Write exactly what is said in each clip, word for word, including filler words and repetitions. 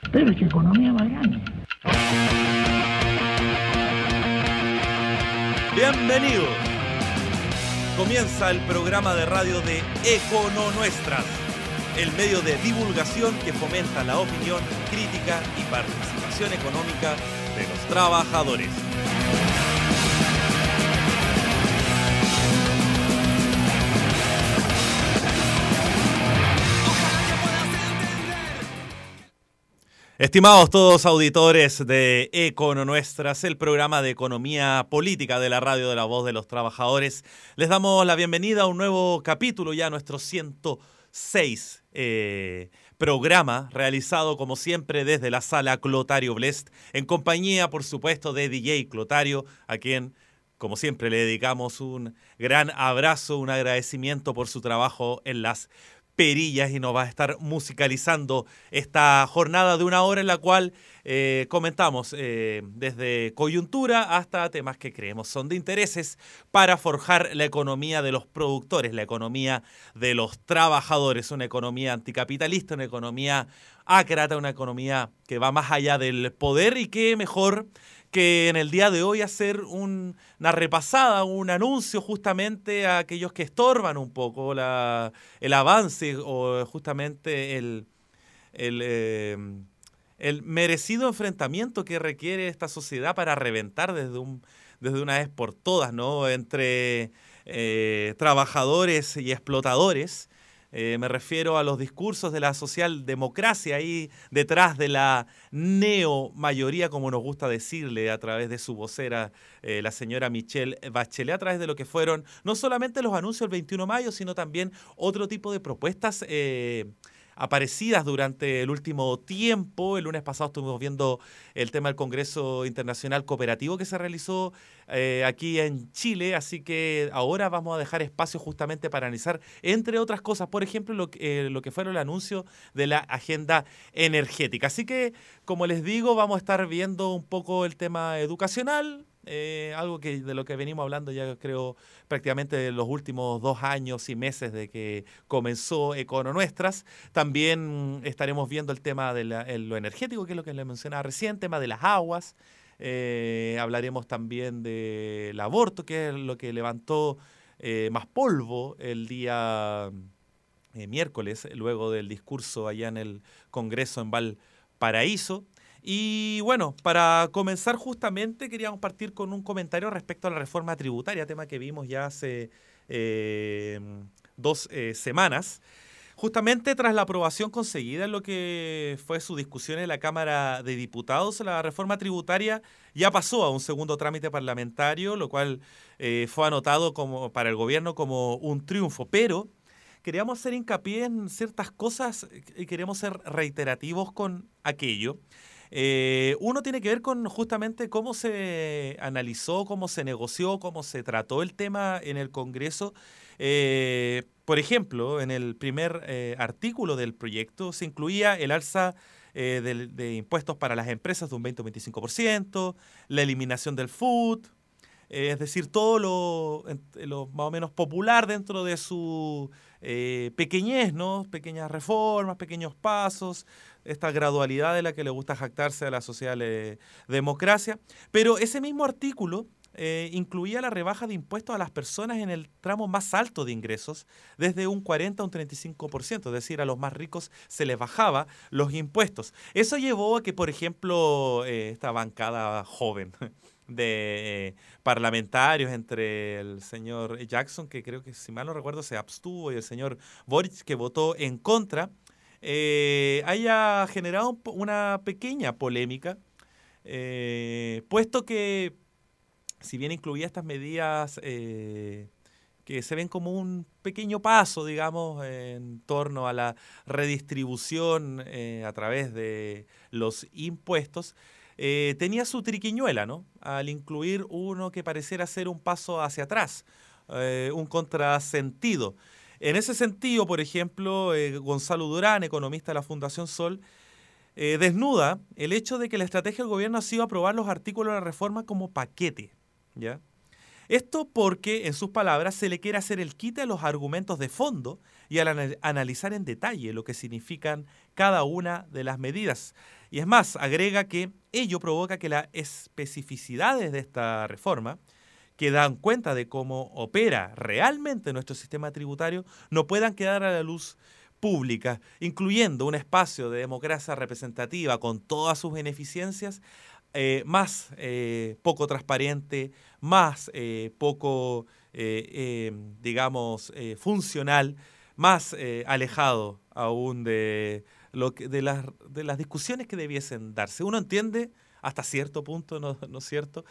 Pero ¿qué economía más grande? Bienvenidos. Comienza el programa de radio de Econo Nuestras, el medio de divulgación que fomenta la opinión, crítica y participación económica de los trabajadores. Estimados todos auditores de Econo Nuestras, el programa de economía política de la radio de la voz de los trabajadores, les damos la bienvenida a un nuevo capítulo, ya nuestro ciento seis eh, programa, realizado como siempre desde la sala Clotario Blest, en compañía, por supuesto, de D J Clotario, a quien, como siempre, le dedicamos un gran abrazo, un agradecimiento por su trabajo en las perillas, y nos va a estar musicalizando esta jornada de una hora en la cual eh, comentamos eh, desde coyuntura hasta temas que creemos son de intereses para forjar la economía de los productores, la economía de los trabajadores, una economía anticapitalista, una economía ácrata, una economía que va más allá del poder, y que mejor que en el día de hoy hacer un, una repasada, un anuncio justamente a aquellos que estorban un poco la, el avance o justamente el, el, eh, el merecido enfrentamiento que requiere esta sociedad para reventar desde, un, desde una vez por todas, ¿no? Entre eh, trabajadores y explotadores. Eh, me refiero a los discursos de la socialdemocracia ahí detrás de la neomayoría, como nos gusta decirle a través de su vocera, eh, la señora Michelle Bachelet, a través de lo que fueron no solamente los anuncios del veintiuno de mayo, sino también otro tipo de propuestas eh, aparecidas durante el último tiempo. El lunes pasado estuvimos viendo el tema del Congreso Internacional Cooperativo que se realizó eh, aquí en Chile, así que ahora vamos a dejar espacio justamente para analizar, entre otras cosas, por ejemplo, lo, eh, lo que fueron el anuncio de la agenda energética. Así que, como les digo, vamos a estar viendo un poco el tema educacional, Eh, algo que de lo que venimos hablando ya creo prácticamente de los últimos dos años y meses de que comenzó Econo Nuestras. También estaremos viendo el tema de la, el, lo energético, que es lo que les mencionaba recién, tema de las aguas. Eh, hablaremos también del aborto, que es lo que levantó eh, más polvo el día eh, miércoles, luego del discurso allá en el Congreso en Valparaíso. Y bueno, para comenzar justamente queríamos partir con un comentario respecto a la reforma tributaria, tema que vimos ya hace eh, dos eh, semanas. Justamente tras la aprobación conseguida en lo que fue su discusión en la Cámara de Diputados, la reforma tributaria ya pasó a un segundo trámite parlamentario, lo cual eh, fue anotado como, para el gobierno como un triunfo, pero queríamos hacer hincapié en ciertas cosas y queremos ser reiterativos con aquello. Eh, uno tiene que ver con justamente cómo se analizó, cómo se negoció, cómo se trató el tema en el Congreso. Eh, por ejemplo, en el primer eh, artículo del proyecto se incluía el alza eh, de, de impuestos para las empresas de un veinte o veinticinco por ciento, la eliminación del F U D, eh, es decir, todo lo, lo más o menos popular dentro de su eh, pequeñez, ¿no? Pequeñas reformas, pequeños pasos, esta gradualidad de la que le gusta jactarse a la socialdemocracia. Pero ese mismo artículo eh, incluía la rebaja de impuestos a las personas en el tramo más alto de ingresos, desde un cuarenta a un treinta y cinco por ciento, es decir, a los más ricos se les bajaba los impuestos. Eso llevó a que, por ejemplo, eh, esta bancada joven de eh, parlamentarios, entre el señor Jackson, que creo que, si mal no recuerdo, se abstuvo, y el señor Boric, que votó en contra, Eh, haya generado una pequeña polémica, eh, puesto que, si bien incluía estas medidas eh, que se ven como un pequeño paso, digamos, en torno a la redistribución eh, a través de los impuestos, eh, tenía su triquiñuela, ¿no? Al incluir uno que pareciera ser un paso hacia atrás, eh, un contrasentido. En ese sentido, por ejemplo, eh, Gonzalo Durán, economista de la Fundación Sol, eh, desnuda el hecho de que la estrategia del gobierno ha sido aprobar los artículos de la reforma como paquete, ¿ya? Esto porque, en sus palabras, se le quiere hacer el quite a los argumentos de fondo y al analizar en detalle lo que significan cada una de las medidas. Y es más, agrega que ello provoca que las especificidades de esta reforma, que dan cuenta de cómo opera realmente nuestro sistema tributario, no puedan quedar a la luz pública, incluyendo un espacio de democracia representativa con todas sus ineficiencias, eh, más eh, poco transparente, más eh, poco, eh, eh, digamos, eh, funcional, más eh, alejado aún de, lo que, de, las, de las discusiones que debiesen darse. Uno entiende hasta cierto punto, ¿no, no es cierto?,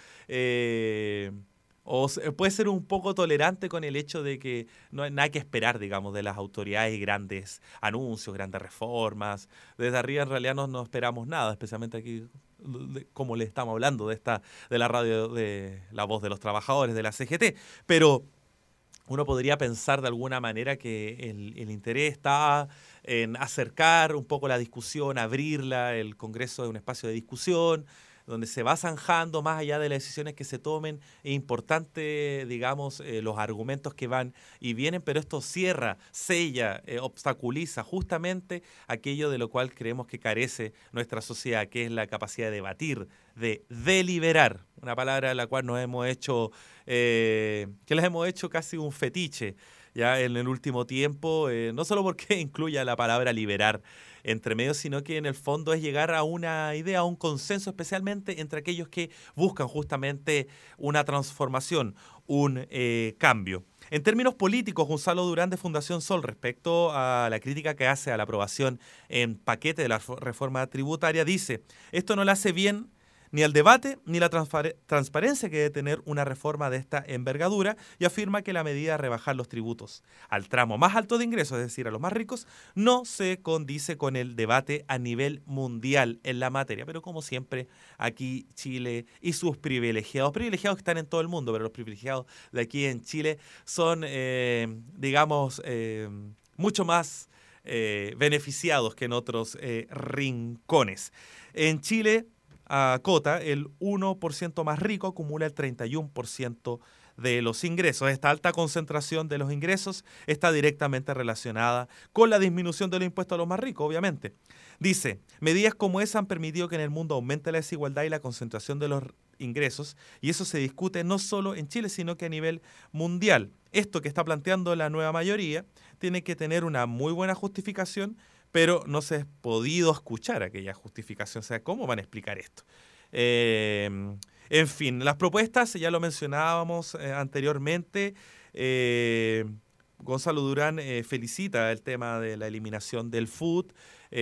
eh, o puede ser un poco tolerante con el hecho de que no hay nada que esperar, digamos, de las autoridades, grandes anuncios, grandes reformas. Desde arriba en realidad no, no esperamos nada, especialmente aquí, como le estamos hablando, de esta de la radio de La Voz de los Trabajadores, de la C G T. Pero uno podría pensar de alguna manera que el, el interés está en acercar un poco la discusión, abrirla. El Congreso es un espacio de discusión donde se va zanjando más allá de las decisiones que se tomen. Es importante, digamos, eh, los argumentos que van y vienen, pero esto cierra, sella, eh, obstaculiza justamente aquello de lo cual creemos que carece nuestra sociedad, que es la capacidad de debatir, de deliberar, una palabra a la cual nos hemos hecho, eh, que les hemos hecho casi un fetiche ya en el último tiempo, eh, no solo porque incluya la palabra liberar entre medio, sino que en el fondo es llegar a una idea, a un consenso, especialmente entre aquellos que buscan justamente una transformación, un eh, cambio. En términos políticos, Gonzalo Durán de Fundación Sol, respecto a la crítica que hace a la aprobación en paquete de la reforma tributaria, dice: esto no le hace bien ni al debate ni la transparencia que debe tener una reforma de esta envergadura, y afirma que la medida de rebajar los tributos al tramo más alto de ingresos, es decir, a los más ricos, no se condice con el debate a nivel mundial en la materia. Pero como siempre, aquí Chile y sus privilegiados, privilegiados que están en todo el mundo, pero los privilegiados de aquí en Chile son, eh, digamos, eh, mucho más eh, beneficiados que en otros eh, rincones. En Chile, a cota, el uno por ciento más rico acumula el treinta y uno por ciento de los ingresos. Esta alta concentración de los ingresos está directamente relacionada con la disminución de los impuestos a los más ricos, obviamente. Dice: medidas como esa han permitido que en el mundo aumente la desigualdad y la concentración de los ingresos, y eso se discute no solo en Chile, sino que a nivel mundial. Esto que está planteando la nueva mayoría tiene que tener una muy buena justificación, pero no se ha podido escuchar aquella justificación. O sea, ¿cómo van a explicar esto? Eh, en fin, las propuestas, ya lo mencionábamos eh, anteriormente. Eh, Gonzalo Durán eh, felicita el tema de la eliminación del F U T.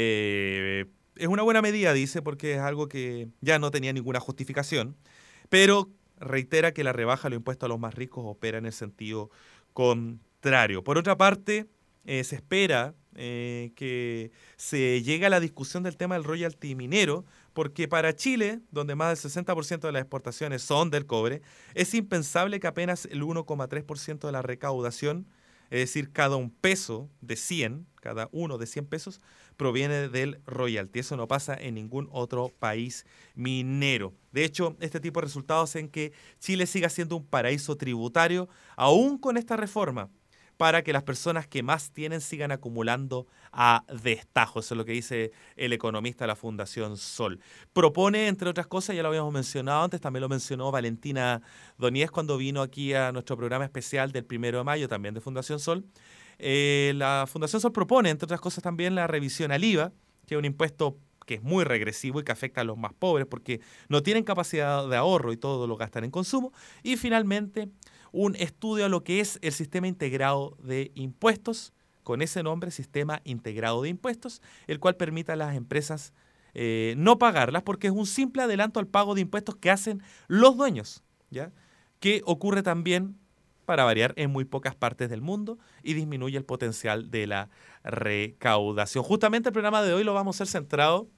Eh, es una buena medida, dice, porque es algo que ya no tenía ninguna justificación, pero reitera que la rebaja de los impuestos a los más ricos opera en el sentido contrario. Por otra parte, eh, se espera Eh, que se llegue a la discusión del tema del royalty minero, porque para Chile, donde más del sesenta por ciento de las exportaciones son del cobre, es impensable que apenas el uno coma tres por ciento de la recaudación, es decir, cada un peso de cien, cada uno de cien pesos, proviene del royalty. Eso no pasa en ningún otro país minero. De hecho, este tipo de resultados hacen que Chile siga siendo un paraíso tributario, aún con esta reforma, para que las personas que más tienen sigan acumulando a destajo. Eso es lo que dice el economista de la Fundación Sol. Propone, entre otras cosas, ya lo habíamos mencionado antes, también lo mencionó Valentina Doníez cuando vino aquí a nuestro programa especial del primero de mayo, también de Fundación Sol. Eh, la Fundación Sol propone, entre otras cosas, también la revisión al I V A, que es un impuesto que es muy regresivo y que afecta a los más pobres porque no tienen capacidad de ahorro y todo lo gastan en consumo. Y finalmente, un estudio a lo que es el sistema integrado de impuestos, con ese nombre, Sistema Integrado de Impuestos, el cual permite a las empresas eh, no pagarlas porque es un simple adelanto al pago de impuestos que hacen los dueños, ¿ya? Que ocurre también, para variar, en muy pocas partes del mundo y disminuye el potencial de la recaudación. Justamente el programa de hoy lo vamos a hacer centrado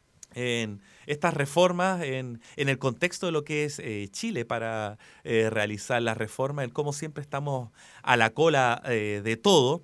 en estas reformas, en, en el contexto de lo que es eh, Chile para eh, realizar las reformas, en cómo siempre estamos a la cola eh, de todo.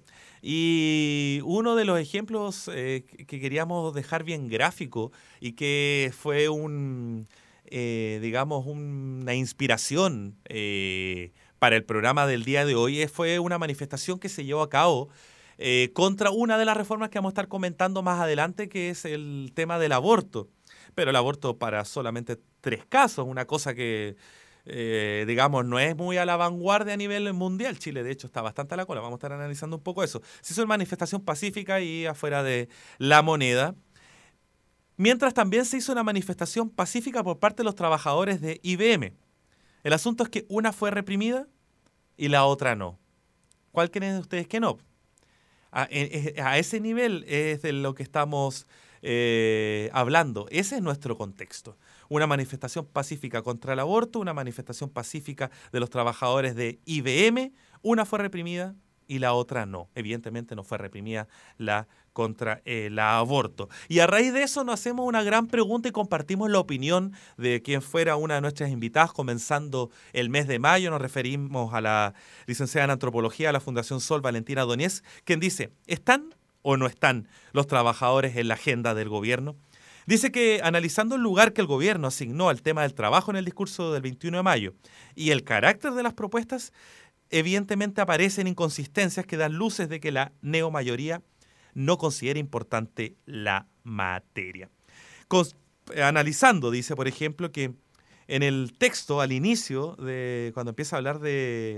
Y uno de los ejemplos eh, que queríamos dejar bien gráfico y que fue un, eh, digamos, una inspiración eh, para el programa del día de hoy, fue una manifestación que se llevó a cabo eh, contra una de las reformas que vamos a estar comentando más adelante, que es el tema del aborto. Pero el aborto para solamente tres casos, una cosa que, eh, digamos, no es muy a la vanguardia a nivel mundial. Chile, de hecho, está bastante a la cola. Vamos a estar analizando un poco eso. Se hizo en manifestación pacífica y afuera de La Moneda. Mientras también se hizo una manifestación pacífica por parte de los trabajadores de I B M. El asunto es que una fue reprimida y la otra no. ¿Cuál creen ustedes que no? A, a ese nivel es de lo que estamos eh, hablando. Ese es nuestro contexto. Una manifestación pacífica contra el aborto, una manifestación pacífica de los trabajadores de I B M. Una fue reprimida y la otra no. Evidentemente no fue reprimida la contra el aborto. Y a raíz de eso nos hacemos una gran pregunta y compartimos la opinión de quien fuera una de nuestras invitadas comenzando el mes de mayo. Nos referimos a la licenciada en Antropología de la Fundación Sol, Valentina Doñez, quien dice, ¿están o no están los trabajadores en la agenda del gobierno? Dice que analizando el lugar que el gobierno asignó al tema del trabajo en el discurso del veintiuno de mayo y el carácter de las propuestas, evidentemente aparecen inconsistencias que dan luces de que la neomayoría no considera importante la materia. Con, analizando, dice, por ejemplo, que en el texto, al inicio, de cuando empieza a hablar de,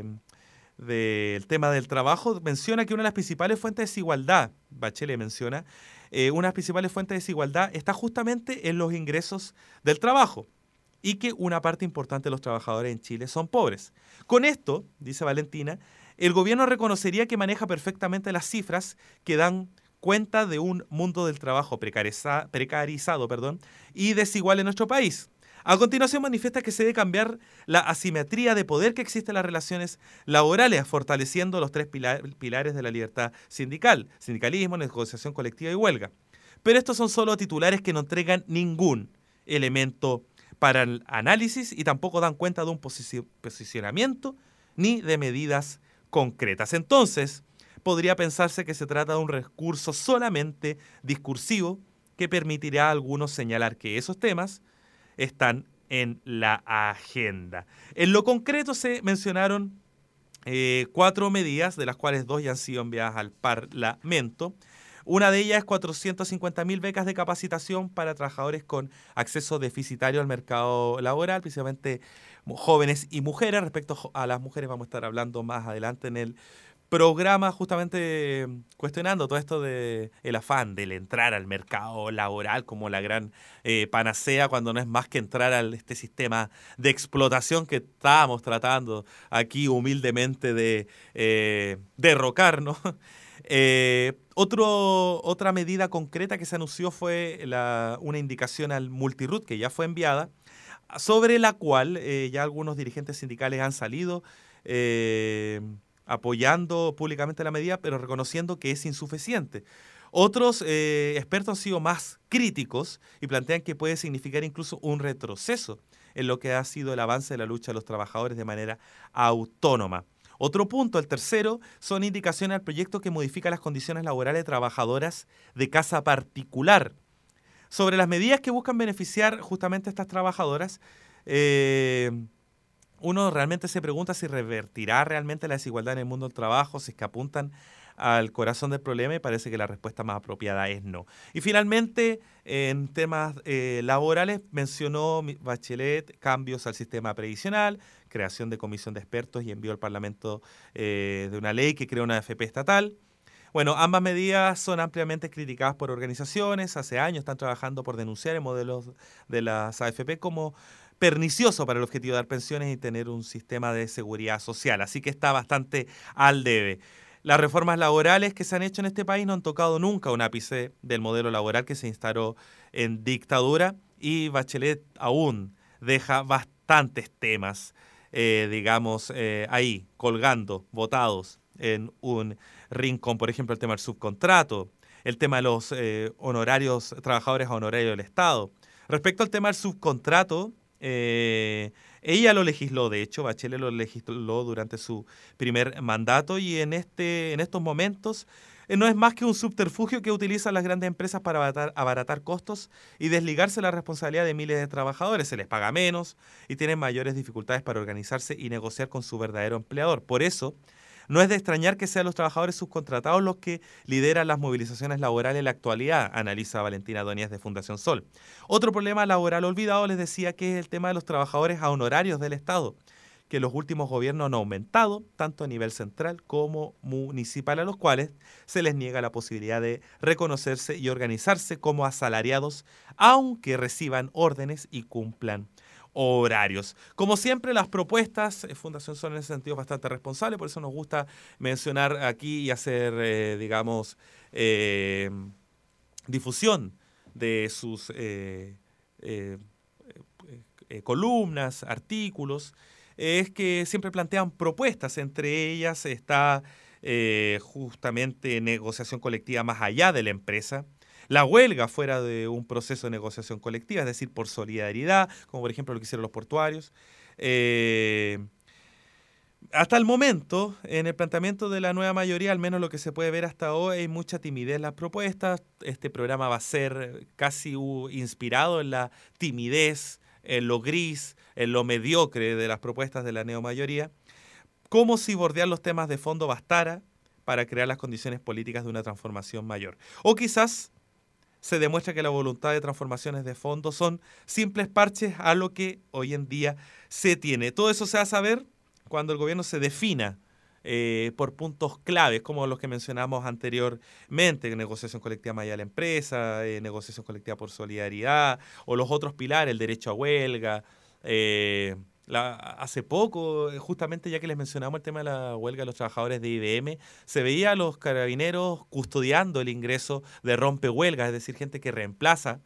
de el tema del trabajo, menciona que una de las principales fuentes de desigualdad, Bachelet menciona, eh, una de las principales fuentes de desigualdad está justamente en los ingresos del trabajo y que una parte importante de los trabajadores en Chile son pobres. Con esto, dice Valentina, el gobierno reconocería que maneja perfectamente las cifras que dan cuenta de un mundo del trabajo precariza, precarizado perdón, y desigual en nuestro país. A continuación manifiesta que se debe cambiar la asimetría de poder que existe en las relaciones laborales, fortaleciendo los tres pilar, pilares de la libertad sindical, sindicalismo, negociación colectiva y huelga. Pero estos son solo titulares que no entregan ningún elemento para el análisis y tampoco dan cuenta de un posicionamiento ni de medidas concretas. Entonces, podría pensarse que se trata de un recurso solamente discursivo que permitirá a algunos señalar que esos temas están en la agenda. En lo concreto se mencionaron eh, cuatro medidas, de las cuales dos ya han sido enviadas al Parlamento. Una de ellas es cuatrocientas cincuenta mil becas de capacitación para trabajadores con acceso deficitario al mercado laboral, principalmente jóvenes y mujeres. Respecto a las mujeres vamos a estar hablando más adelante en el programa, justamente cuestionando todo esto de el afán del entrar al mercado laboral como la gran eh, panacea, cuando no es más que entrar a este sistema de explotación que estábamos tratando aquí humildemente de eh, derrocar, ¿no? Eh, otro, otra medida concreta que se anunció fue la, una indicación al Multirut, que ya fue enviada, sobre la cual eh, ya algunos dirigentes sindicales han salido eh, apoyando públicamente la medida, pero reconociendo que es insuficiente. Otros eh, expertos han sido más críticos y plantean que puede significar incluso un retroceso en lo que ha sido el avance de la lucha de los trabajadores de manera autónoma. Otro punto, el tercero, son indicaciones al proyecto que modifica las condiciones laborales de trabajadoras de casa particular. Sobre las medidas que buscan beneficiar justamente a estas trabajadoras, eh, uno realmente se pregunta si revertirá realmente la desigualdad en el mundo del trabajo, si es que apuntan al corazón del problema, y parece que la respuesta más apropiada es no. Y finalmente, en temas eh, laborales, mencionó Bachelet cambios al sistema previsional, creación de comisión de expertos y envió al Parlamento eh, de una ley que crea una A F P estatal. Bueno, ambas medidas son ampliamente criticadas por organizaciones. Hace años están trabajando por denunciar el modelo de las A F P como pernicioso para el objetivo de dar pensiones y tener un sistema de seguridad social. Así que está bastante al debe. Las reformas laborales que se han hecho en este país no han tocado nunca un ápice del modelo laboral que se instaló en dictadura, y Bachelet aún deja bastantes temas, eh, digamos, eh, ahí, colgando, botados en un rincón. Por ejemplo, el tema del subcontrato, el tema de los eh, honorarios, trabajadores honorarios del Estado. Respecto al tema del subcontrato, eh, ella lo legisló, de hecho, Bachelet lo legisló durante su primer mandato, y en, este, en estos momentos eh, no es más que un subterfugio que utilizan las grandes empresas para abaratar, abaratar costos y desligarse la responsabilidad de miles de trabajadores. Se les paga menos y tienen mayores dificultades para organizarse y negociar con su verdadero empleador. Por eso, No es de extrañar que sean los trabajadores subcontratados los que lideran las movilizaciones laborales en la actualidad, analiza Valentina Doñez de Fundación Sol. Otro problema laboral olvidado, les decía, que es el tema de los trabajadores a honorarios del Estado, que los últimos gobiernos han aumentado, tanto a nivel central como municipal, a los cuales se les niega la posibilidad de reconocerse y organizarse como asalariados, aunque reciban órdenes y cumplan horarios. Como siempre, las propuestas, Fundación Sol en ese sentido es bastante responsable, por eso nos gusta mencionar aquí y hacer, eh, digamos, eh, difusión de sus eh, eh, eh, columnas, artículos, es que siempre plantean propuestas. Entre ellas está eh, justamente negociación colectiva más allá de la empresa, la huelga fuera de un proceso de negociación colectiva, es decir, por solidaridad, como por ejemplo lo que hicieron los portuarios. Eh, hasta el momento, en el planteamiento de la nueva mayoría, al menos lo que se puede ver hasta hoy, hay mucha timidez en las propuestas. Este programa va a ser casi uh, inspirado en la timidez, en lo gris, en lo mediocre de las propuestas de la neomayoría, como si bordear los temas de fondo bastara para crear las condiciones políticas de una transformación mayor. O quizás se demuestra que la voluntad de transformaciones de fondo son simples parches a lo que hoy en día se tiene. Todo eso se va a saber cuando el gobierno se defina eh, por puntos claves, como los que mencionamos anteriormente, negociación colectiva más allá de la empresa, eh, negociación colectiva por solidaridad, o los otros pilares, el derecho a huelga. Eh, la, hace poco, justamente ya que les mencionamos el tema de la huelga de los trabajadores de I B M, se veía a los carabineros custodiando el ingreso de rompehuelgas, es decir, gente que reemplaza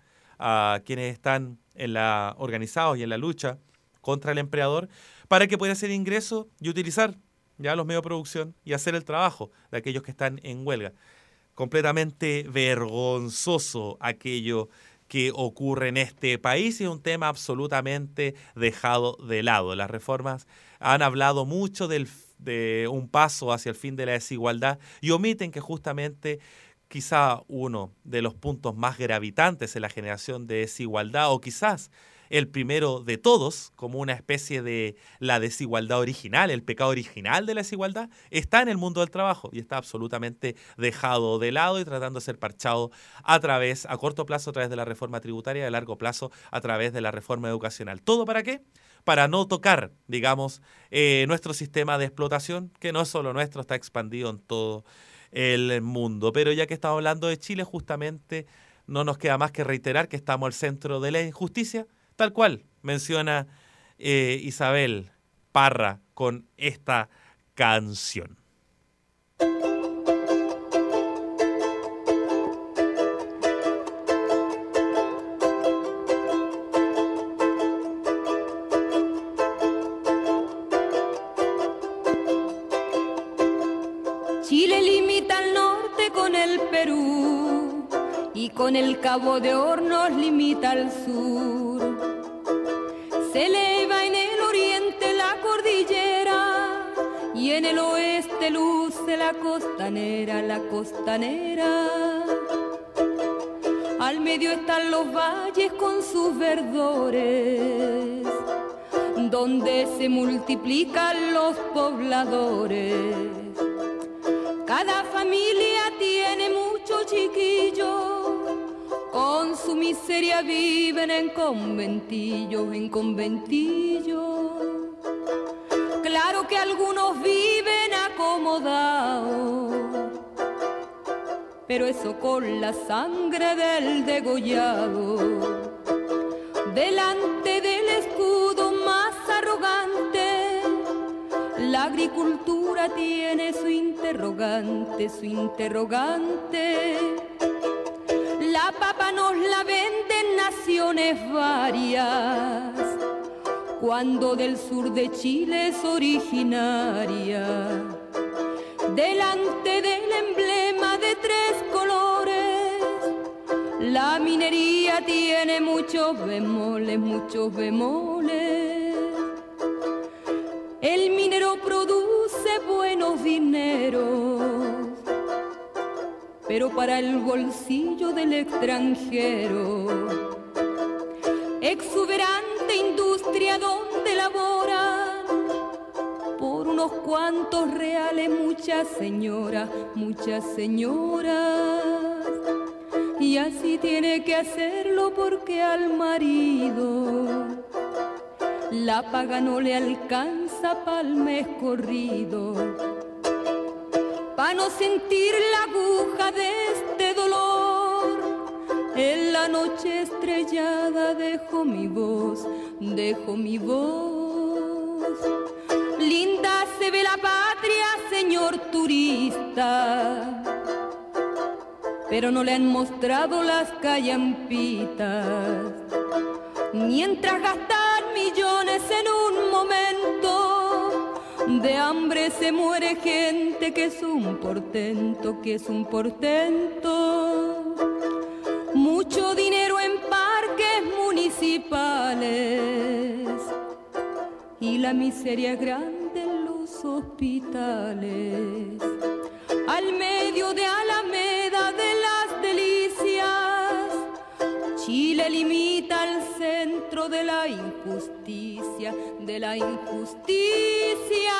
a quienes están en la, organizados y en la lucha contra el empleador, para que pueda hacer ingreso y utilizar ya los medios de producción y hacer el trabajo de aquellos que están en huelga. Completamente vergonzoso aquello que ocurre en este país y es un tema absolutamente dejado de lado. Las reformas han hablado mucho del, de un paso hacia el fin de la desigualdad y omiten que justamente quizá uno de los puntos más gravitantes en la generación de desigualdad, o quizás el primero de todos, como una especie de la desigualdad original, el pecado original de la desigualdad, está en el mundo del trabajo y está absolutamente dejado de lado y tratando de ser parchado a través, a corto plazo, a través de la reforma tributaria y a largo plazo a través de la reforma educacional. ¿Todo para qué? Para no tocar, digamos, eh, nuestro sistema de explotación, que no es solo nuestro, está expandido en todo el mundo. Pero ya que estamos hablando de Chile, justamente no nos queda más que reiterar que estamos al centro de la injusticia, tal cual menciona eh, Isabel Parra con esta canción. Chile limita al norte con el Perú y con el Cabo de Hornos limita al sur. Se eleva en el oriente la cordillera y en el oeste luce la costanera, la costanera. Al medio están los valles con sus verdores, donde se multiplican los pobladores. Cada familia tiene muchos chiquillos, con su miseria viven en conventillos, en conventillos. Claro que algunos viven acomodados, pero eso con la sangre del degollado. Delante del escudo más arrogante, la agricultura tiene su interrogante, su interrogante. La papa nos la venden naciones varias, cuando del sur de Chile es originaria. Delante del emblema de tres colores, la minería tiene muchos bemoles, muchos bemoles. El minero produce buenos dineros, pero para el bolsillo del extranjero. Exuberante industria donde laboran por un unos cuantos reales, muchas señoras, muchas señoras. Y así tiene que hacerlo porque al marido la paga no le alcanza pa'l mes corrido. Pa' no sentir la aguja de este dolor, en la noche estrellada dejo mi voz, dejo mi voz. Linda se ve la patria, señor turista, pero no le han mostrado las callampitas. Mientras gastar millones en un momento, de hambre se muere gente, que es un portento, que es un portento. Mucho dinero en parques municipales y la miseria grande en los hospitales. Al medio de Alameda de las Delicias, Chile limita al centro de la injusticia, de la injusticia.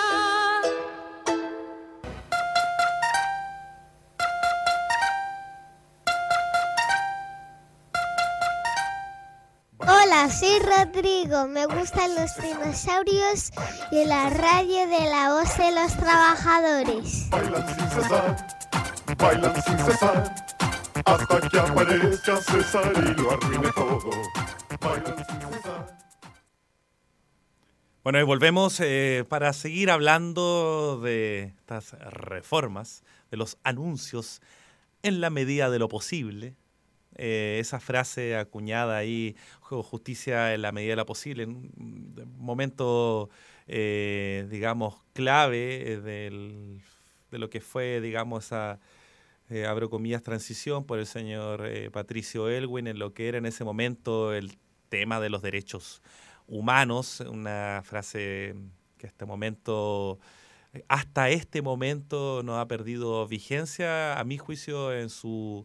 Hola, soy Rodrigo, me gustan los dinosaurios y la radio de la voz de los trabajadores. Bailan sin cesar, bailan sin cesar, hasta que aparezca César y lo arruine todo. Bailan sin cesar. Bueno, y volvemos eh, para seguir hablando de estas reformas, de los anuncios en la medida de lo posible. Eh, esa frase acuñada ahí, justicia en la medida de lo posible, en un momento, eh, digamos, clave del, de lo que fue, digamos, esa, eh, abro comillas, transición por el señor eh, Patricio Aylwin en lo que era en ese momento el tema de los derechos humanos, una frase que hasta momento, hasta este momento no ha perdido vigencia, a mi juicio, en su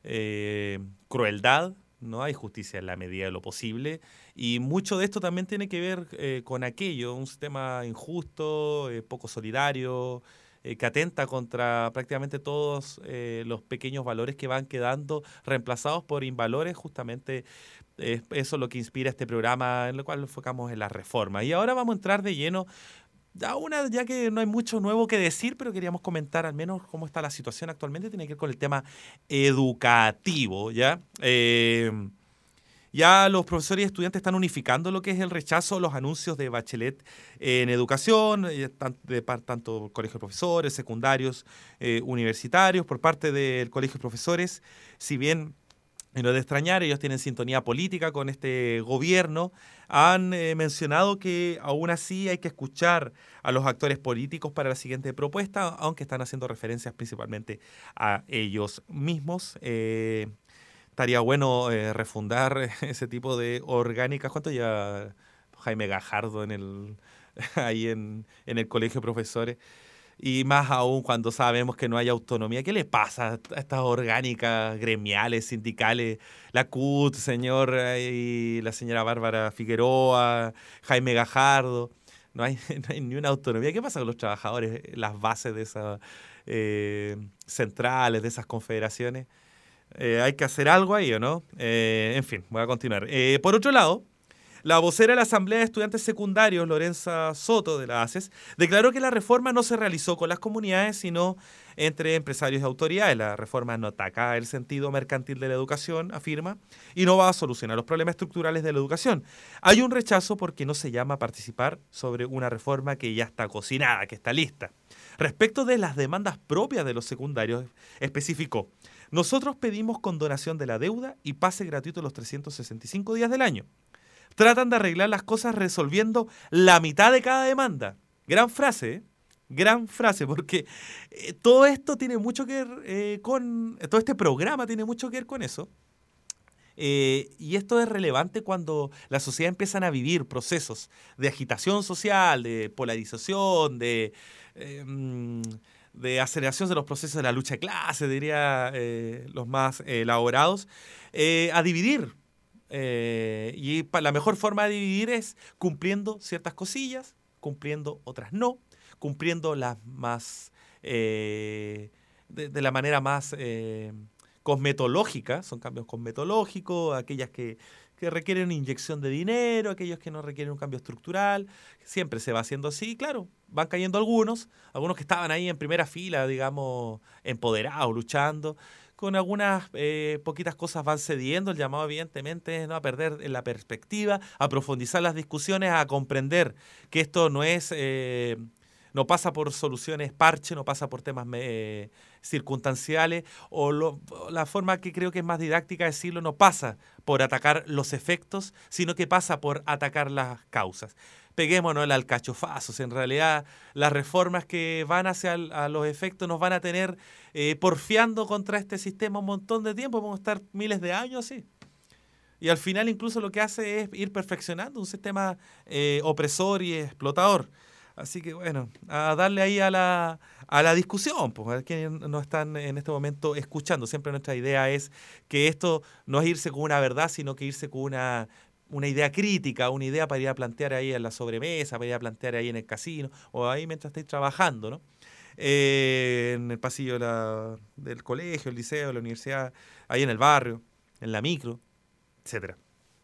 eh, crueldad. No hay justicia en la medida de lo posible, y mucho de esto también tiene que ver eh, con aquello, un sistema injusto, eh, poco solidario, eh, que atenta contra prácticamente todos eh, los pequeños valores que van quedando reemplazados por invalores. Justamente eh, eso es lo que inspira este programa, en el cual nos enfocamos en la reforma. Y ahora vamos a entrar de lleno a una, ya que no hay mucho nuevo que decir, pero queríamos comentar al menos cómo está la situación actualmente. Tiene que ver con el tema educativo, ¿ya? Eh, ya los profesores y estudiantes están unificando lo que es el rechazo a los anuncios de Bachelet en educación, de tanto colegios de profesores, secundarios, eh, universitarios, por parte del colegio de profesores. Si bien, y no es de extrañar, ellos tienen sintonía política con este gobierno, han eh, mencionado que aún así hay que escuchar a los actores políticos para la siguiente propuesta, aunque están haciendo referencias principalmente a ellos mismos. Eh, estaría bueno eh, refundar ese tipo de orgánicas. ¿Cuánto lleva Jaime Gajardo en el, ahí en, en el colegio de profesores? Y más aún cuando sabemos que no hay autonomía. ¿Qué le pasa a estas orgánicas gremiales, sindicales? La C U T, señor, y la señora Bárbara Figueroa, Jaime Gajardo. No hay, no hay ni una autonomía. ¿Qué pasa con los trabajadores, las bases de esas eh, centrales, de esas confederaciones? Eh, ¿Hay que hacer algo ahí o no? Eh, en fin, voy a continuar. Eh, por otro lado, la vocera de la Asamblea de Estudiantes Secundarios, Lorenza Soto, de la A C E S, declaró que la reforma no se realizó con las comunidades, sino entre empresarios y autoridades. La reforma no ataca el sentido mercantil de la educación, afirma, y no va a solucionar los problemas estructurales de la educación. Hay un rechazo porque no se llama a participar sobre una reforma que ya está cocinada, que está lista. Respecto de las demandas propias de los secundarios, especificó: nosotros pedimos condonación de la deuda y pase gratuito los trescientos sesenta y cinco días del año. Tratan de arreglar las cosas resolviendo la mitad de cada demanda. Gran frase, ¿eh? Gran frase, porque eh, todo esto tiene mucho que ver eh, con... Todo este programa tiene mucho que ver con eso. Eh, y esto es relevante cuando la sociedad empiezan a vivir procesos de agitación social, de polarización, de... Eh, de aceleración de los procesos de la lucha de clase, diría eh, los más eh, elaborados, eh, a dividir. Eh, y la mejor forma de dividir es cumpliendo ciertas cosillas, cumpliendo otras no, cumpliendo las más, eh, de, de la manera más eh, cosmetológica, son cambios cosmetológicos, aquellas que, que requieren inyección de dinero, aquellos que no requieren un cambio estructural, siempre se va haciendo así, claro, van cayendo algunos, algunos que estaban ahí en primera fila, digamos, empoderados, luchando, con algunas eh, poquitas cosas van cediendo. El llamado evidentemente es no a perder la perspectiva, a profundizar las discusiones, a comprender que esto no es, eh, no pasa por soluciones parche, no pasa por temas eh, circunstanciales, o lo, la forma que creo que es más didáctica de decirlo, no pasa por atacar los efectos, sino que pasa por atacar las causas. Peguémonos el alcachofazo, si en realidad las reformas que van hacia el, a los efectos nos van a tener eh, porfiando contra este sistema un montón de tiempo, podemos estar miles de años así. Y al final incluso lo que hace es ir perfeccionando un sistema eh, opresor y explotador. Así que bueno, a darle ahí a la, a la discusión, pues a quienes nos están en este momento escuchando. Siempre nuestra idea es que esto no es irse con una verdad, sino que irse con una... una idea crítica, una idea para ir a plantear ahí en la sobremesa, para ir a plantear ahí en el casino, o ahí mientras estáis trabajando, ¿no? Eh, en el pasillo de la, del colegio, el liceo, la universidad, ahí en el barrio, en la micro, etcétera.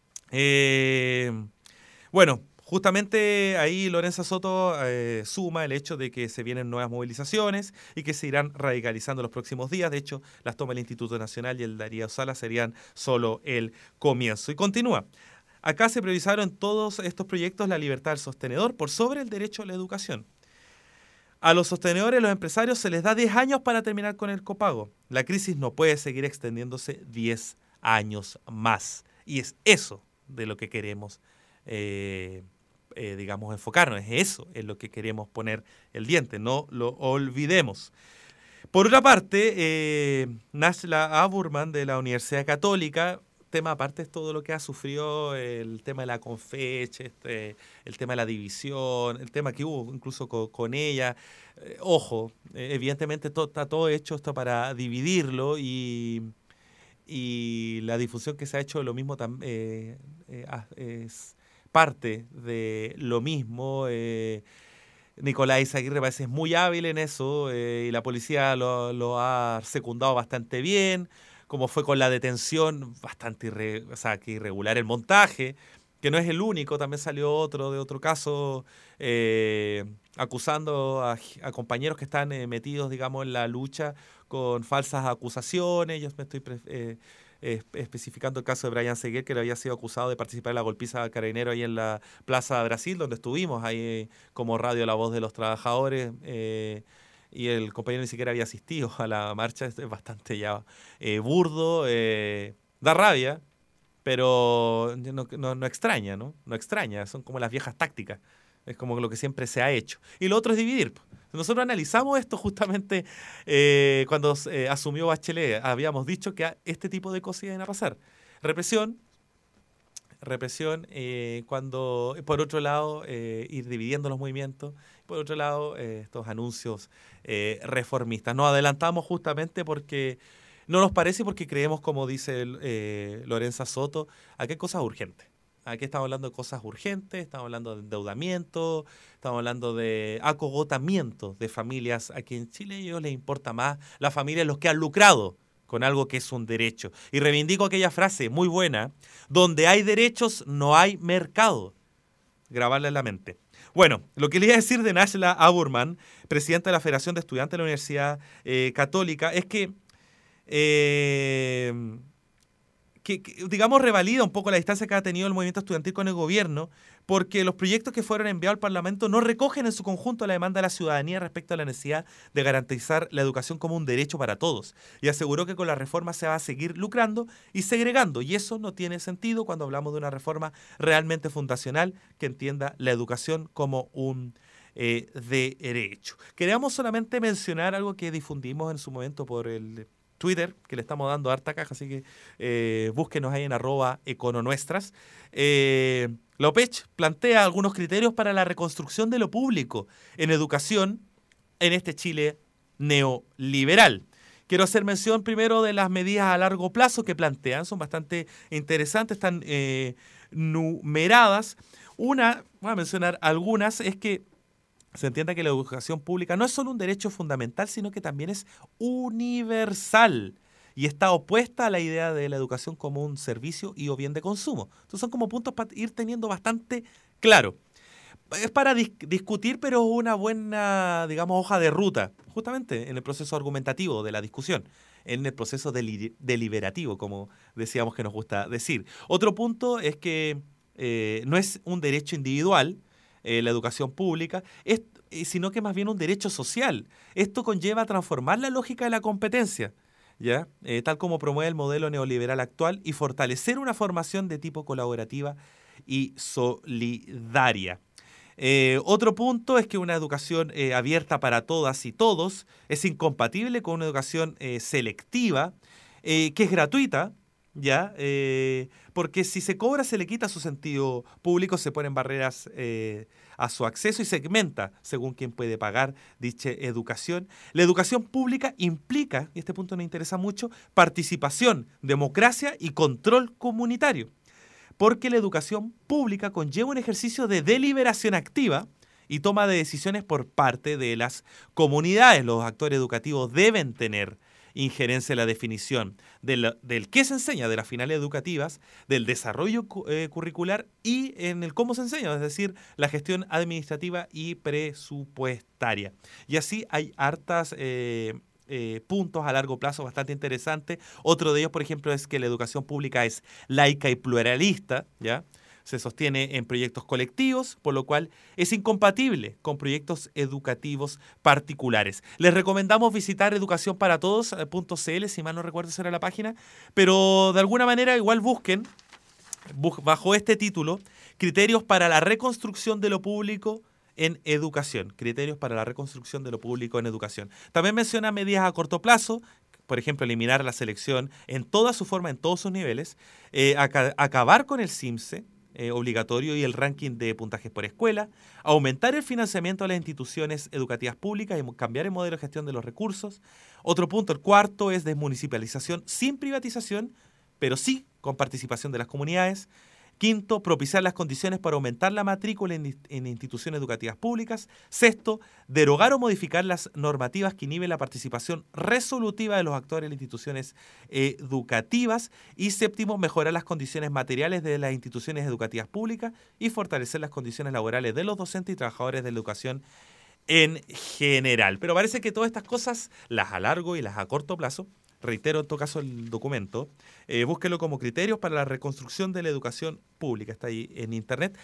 Eh, bueno, justamente ahí Lorenza Soto eh, suma el hecho de que se vienen nuevas movilizaciones y que se irán radicalizando los próximos días. De hecho, las tomas del Instituto Nacional y el Darío Sala serían solo el comienzo. Y continúa. Acá se priorizaron todos estos proyectos la libertad del sostenedor por sobre el derecho a la educación. A los sostenedores, los empresarios, se les da diez años para terminar con el copago. La crisis no puede seguir extendiéndose diez años más. Y es eso de lo que queremos, eh, eh, digamos, enfocarnos. Es eso en lo que queremos poner el diente. No lo olvidemos. Por otra parte, eh, Najla Aburman de la Universidad Católica, tema aparte es todo lo que ha sufrido el tema de la Confeche, este, el tema de la división, el tema que hubo incluso con, con ella. Eh, ojo, eh, evidentemente to, está todo hecho esto para dividirlo y, y la difusión que se ha hecho de lo mismo tam, eh, eh, es parte de lo mismo. Eh, Nicolás Izaguirre parece muy hábil en eso eh, y la policía lo, lo ha secundado bastante bien, como fue con la detención, bastante irre, o sea, que irregular el montaje, que no es el único, también salió otro de otro caso eh, acusando a, a compañeros que están eh, metidos, digamos, en la lucha con falsas acusaciones. Yo me estoy eh, eh, especificando el caso de Brian Seguer, que le había sido acusado de participar en la golpiza al carabinero ahí en la Plaza Brasil, donde estuvimos ahí como radio La Voz de los Trabajadores, eh, y el compañero ni siquiera había asistido a la marcha. Es bastante ya eh, burdo, eh, da rabia, pero no, no, no extraña, ¿no? No extraña, son como las viejas tácticas, es como lo que siempre se ha hecho. Y lo otro es dividir. Nosotros analizamos esto justamente eh, cuando eh, asumió Bachelet, habíamos dicho que este tipo de cosas iban a pasar. Represión, represión, eh, cuando por otro lado eh, ir dividiendo los movimientos, por otro lado eh, estos anuncios eh, reformistas. Nos adelantamos justamente porque no nos parece, porque creemos, como dice eh, Lorenza Soto, aquí hay cosas urgentes. Aquí estamos hablando de cosas urgentes, estamos hablando de endeudamiento, estamos hablando de acogotamiento de familias. Aquí en Chile a ellos les importa más las familias, los que han lucrado con algo que es un derecho. Y reivindico aquella frase muy buena, donde hay derechos no hay mercado. Grabarla en la mente. Bueno, lo que le iba a decir de Najla Aburman, presidenta de la Federación de Estudiantes de la Universidad eh, Católica, es que, eh, que, que, digamos, revalida un poco la distancia que ha tenido el movimiento estudiantil con el gobierno, porque los proyectos que fueron enviados al Parlamento no recogen en su conjunto la demanda de la ciudadanía respecto a la necesidad de garantizar la educación como un derecho para todos. Y aseguró que con la reforma se va a seguir lucrando y segregando. Y eso no tiene sentido cuando hablamos de una reforma realmente fundacional que entienda la educación como un eh, derecho. Queríamos solamente mencionar algo que difundimos en su momento por el Twitter, que le estamos dando harta caja, así que eh, búsquenos ahí en arroba econonuestras. Eh, la OPECH plantea algunos criterios para la reconstrucción de lo público en educación en este Chile neoliberal. Quiero hacer mención primero de las medidas a largo plazo que plantean, son bastante interesantes, están eh, numeradas. Una, voy a mencionar algunas, es que se entienda que la educación pública no es solo un derecho fundamental, sino que también es universal y está opuesta a la idea de la educación como un servicio y o bien de consumo. Entonces son como puntos para ir teniendo bastante claro. Es para dis- discutir, pero es una buena, digamos, hoja de ruta, justamente en el proceso argumentativo de la discusión, en el proceso deli- deliberativo, como decíamos que nos gusta decir. Otro punto es que eh, no es un derecho individual, eh, la educación pública, es, sino que más bien un derecho social. Esto conlleva transformar la lógica de la competencia, ¿ya? Eh, tal como promueve el modelo neoliberal actual, y fortalecer una formación de tipo colaborativa y solidaria. Eh, otro punto es que una educación eh, abierta para todas y todos es incompatible con una educación eh, selectiva, eh, que es gratuita, ¿ya? Eh, porque si se cobra se le quita su sentido público, se ponen barreras eh, a su acceso y segmenta según quién puede pagar dicha educación. La educación pública implica, y este punto nos interesa mucho, participación, democracia y control comunitario. Porque la educación pública conlleva un ejercicio de deliberación activa y toma de decisiones por parte de las comunidades. Los actores educativos deben tener injerencia en la definición del, del qué se enseña, de las finales educativas, del desarrollo eh, curricular y en el cómo se enseña, es decir, la gestión administrativa y presupuestaria. Y así hay hartas Eh, Eh, puntos a largo plazo bastante interesantes. Otro de ellos, por ejemplo, es que la educación pública es laica y pluralista, ¿ya? Se sostiene en proyectos colectivos, por lo cual es incompatible con proyectos educativos particulares. Les recomendamos visitar educación para todos punto c l, si mal no recuerdo esa era la página, pero de alguna manera igual busquen, bu- bajo este título, criterios para la reconstrucción de lo público en educación, criterios para la reconstrucción de lo público en educación. También menciona medidas a corto plazo, por ejemplo, eliminar la selección en toda su forma, en todos sus niveles, eh, aca- acabar con el CIMSE eh, obligatorio y el ranking de puntajes por escuela, aumentar el financiamiento a las instituciones educativas públicas y cambiar el modelo de gestión de los recursos. Otro punto, el cuarto, es desmunicipalización sin privatización, pero sí con participación de las comunidades. Quinto, propiciar las condiciones para aumentar la matrícula en, en instituciones educativas públicas. Sexto, derogar o modificar las normativas que inhiben la participación resolutiva de los actores en las instituciones educativas. Y séptimo, mejorar las condiciones materiales de las instituciones educativas públicas y fortalecer las condiciones laborales de los docentes y trabajadores de la educación en general. Pero parece que todas estas cosas las a largo y las a corto plazo. Reitero en todo caso el documento, eh, búsquelo como criterios para la reconstrucción de la educación pública, está ahí en internet.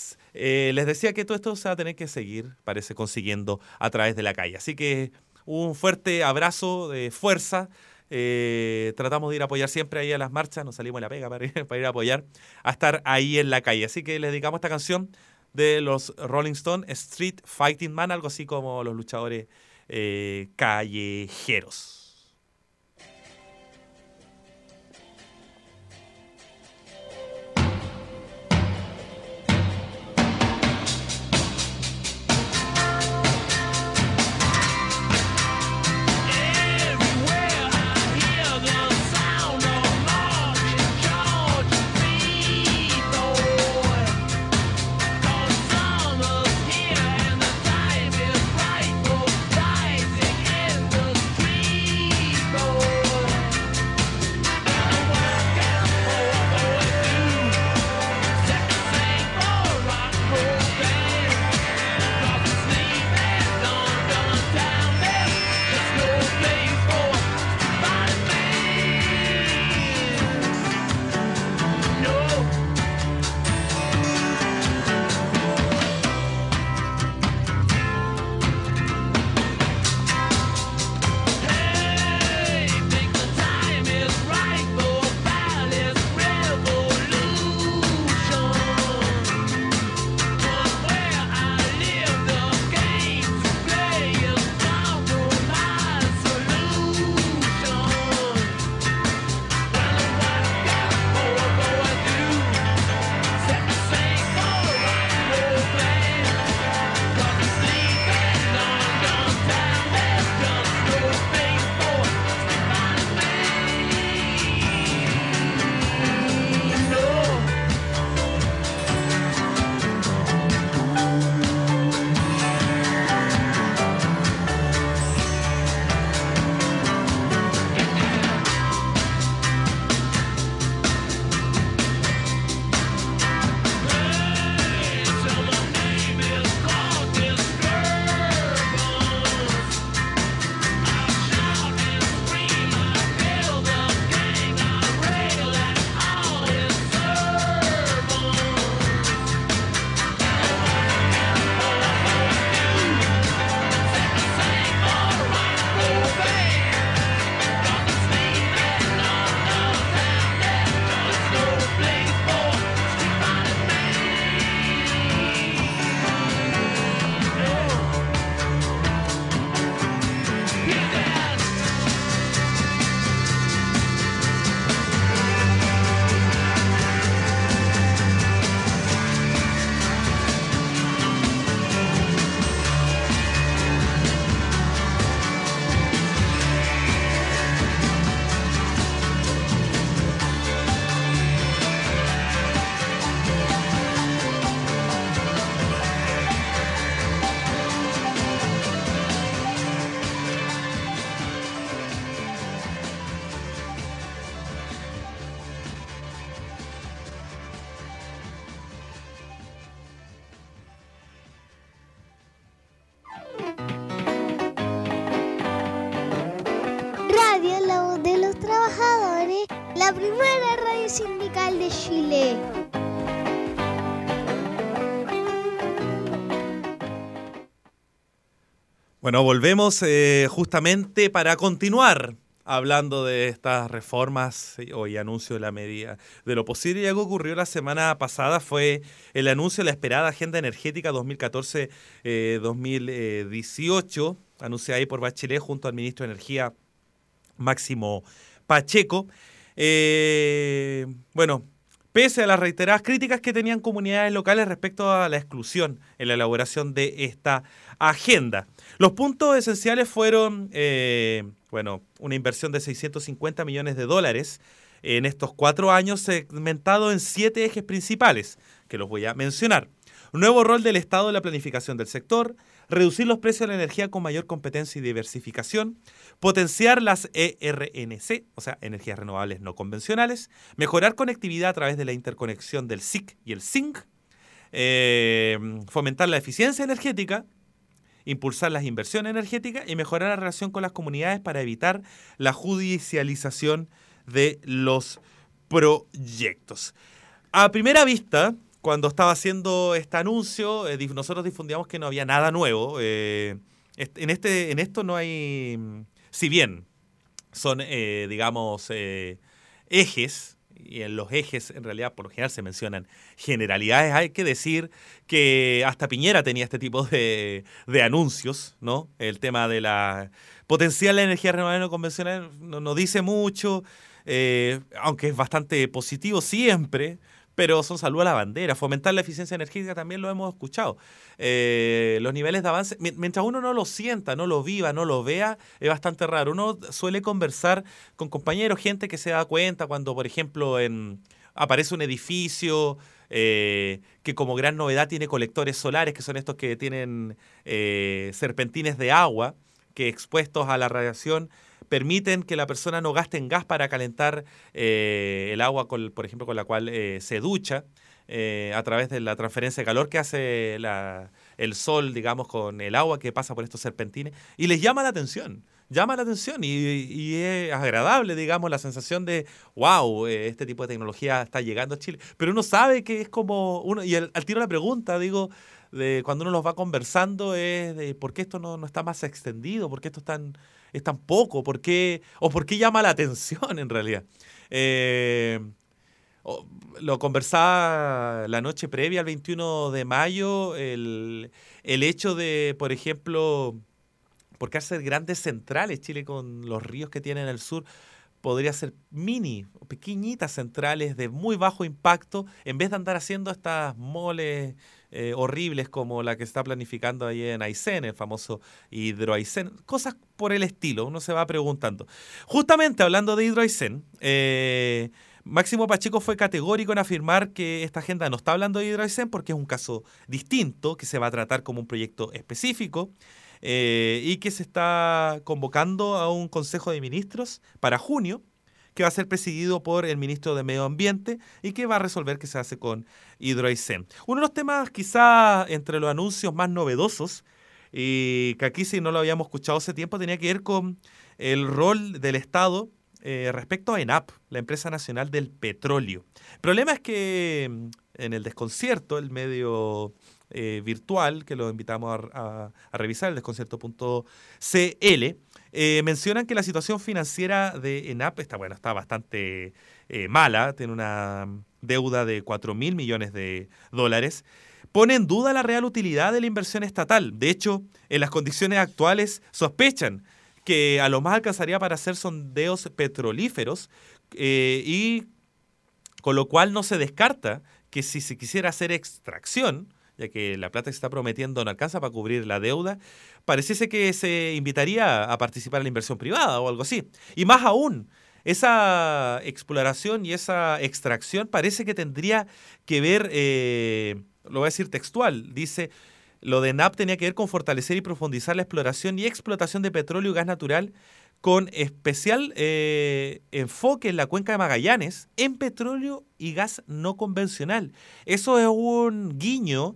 Eh, les decía que todo esto se va a tener que seguir, parece, consiguiendo a través de la calle. Así que un fuerte abrazo de fuerza. Eh, tratamos de ir a apoyar siempre ahí a las marchas, nos salimos de la pega para ir, para ir a apoyar, a estar ahí en la calle. Así que les dedicamos esta canción de los Rolling Stones, Street Fighting Man, algo así como los luchadores eh, callejeros. Here and the time is right for rising in the street. Frente Sindical de Chile. Bueno, volvemos eh, justamente para continuar hablando de estas reformas y anuncio de la medida de lo posible. Y algo que ocurrió la semana pasada fue el anuncio de la esperada Agenda Energética dos mil catorce dos mil dieciocho, anunciada ahí por Bachelet junto al ministro de Energía Máximo Pacheco. Eh, bueno, pese a las reiteradas críticas que tenían comunidades locales respecto a la exclusión en la elaboración de esta agenda. Los puntos esenciales fueron, eh, bueno, una inversión de seiscientos cincuenta millones de dólares en estos cuatro años, segmentado en siete ejes principales, que los voy a mencionar. Un nuevo rol del Estado en la planificación del sector, reducir los precios de la energía con mayor competencia y diversificación, potenciar las E R N C, o sea, energías renovables no convencionales, mejorar conectividad a través de la interconexión del S I C y el S I N C, eh, fomentar la eficiencia energética, impulsar las inversiones energéticas y mejorar la relación con las comunidades para evitar la judicialización de los proyectos. A primera vista, cuando estaba haciendo este anuncio, eh, nosotros difundíamos que no había nada nuevo. Eh, en, este, en esto no hay, si bien son, eh, digamos, eh, ejes, y en los ejes en realidad por lo general se mencionan generalidades, hay que decir que hasta Piñera tenía este tipo de, de anuncios, ¿no? El tema de la potencial la energía renovable no convencional no, no dice mucho, eh, aunque es bastante positivo siempre, pero son salud a la bandera. Fomentar la eficiencia energética también lo hemos escuchado. Eh, los niveles de avance, mientras uno no lo sienta, no lo viva, no lo vea, es bastante raro. Uno suele conversar con compañeros, gente que se da cuenta cuando, por ejemplo, en, aparece un edificio eh, que como gran novedad tiene colectores solares, que son estos que tienen eh, serpentines de agua, que expuestos a la radiación permiten que la persona no gaste en gas para calentar eh, el agua, con, por ejemplo, con la cual eh, se ducha, eh, a través de la transferencia de calor que hace la, el sol, digamos, con el agua que pasa por estos serpentines, y les llama la atención, llama la atención y, y es agradable, digamos, la sensación de, wow, eh, este tipo de tecnología está llegando a Chile, pero uno sabe que es como, uno y el, al tiro la pregunta, digo, de cuando uno los va conversando es de por qué esto no, no está más extendido, por qué esto es tan, es tan poco, por qué, o por qué llama la atención en realidad. Eh, lo conversaba la noche previa al veintiuno de mayo, el, el hecho de, por ejemplo, por qué hacer grandes centrales, Chile con los ríos que tiene en el sur, podría ser mini, pequeñitas centrales de muy bajo impacto, en vez de andar haciendo estas moles eh, horribles como la que está planificando ahí en Aysén, el famoso Hidroaysén, cosas por el estilo, uno se va preguntando. Justamente hablando de Hidroaysén, eh, Máximo Pacheco fue categórico en afirmar que esta agenda no está hablando de Hidroaysén porque es un caso distinto, que se va a tratar como un proyecto específico, Eh, y que se está convocando a un Consejo de Ministros para junio, que va a ser presidido por el ministro de Medio Ambiente y que va a resolver qué se hace con Hidroaysén. Uno de los temas quizá entre los anuncios más novedosos, y que aquí si no lo habíamos escuchado hace tiempo, tenía que ver con el rol del Estado eh, respecto a ENAP, la Empresa Nacional del Petróleo. El problema es que en el desconcierto, el medio Eh, virtual, que lo invitamos a, a, a revisar, el desconcierto punto c l, eh, mencionan que la situación financiera de ENAP está, bueno, está bastante eh, mala, tiene una deuda de cuatro mil millones de dólares, pone en duda la real utilidad de la inversión estatal. De hecho, en las condiciones actuales sospechan que a lo más alcanzaría para hacer sondeos petrolíferos eh, y con lo cual no se descarta que si se quisiera hacer extracción, ya que la plata que se está prometiendo no alcanza para cubrir la deuda, pareciese que se invitaría a participar en la inversión privada o algo así. Y más aún, esa exploración y esa extracción parece que tendría que ver, eh, lo voy a decir textual, dice, lo de ENAP tenía que ver con fortalecer y profundizar la exploración y explotación de petróleo y gas natural con especial eh, enfoque en la cuenca de Magallanes, en petróleo y gas no convencional. Eso es un guiño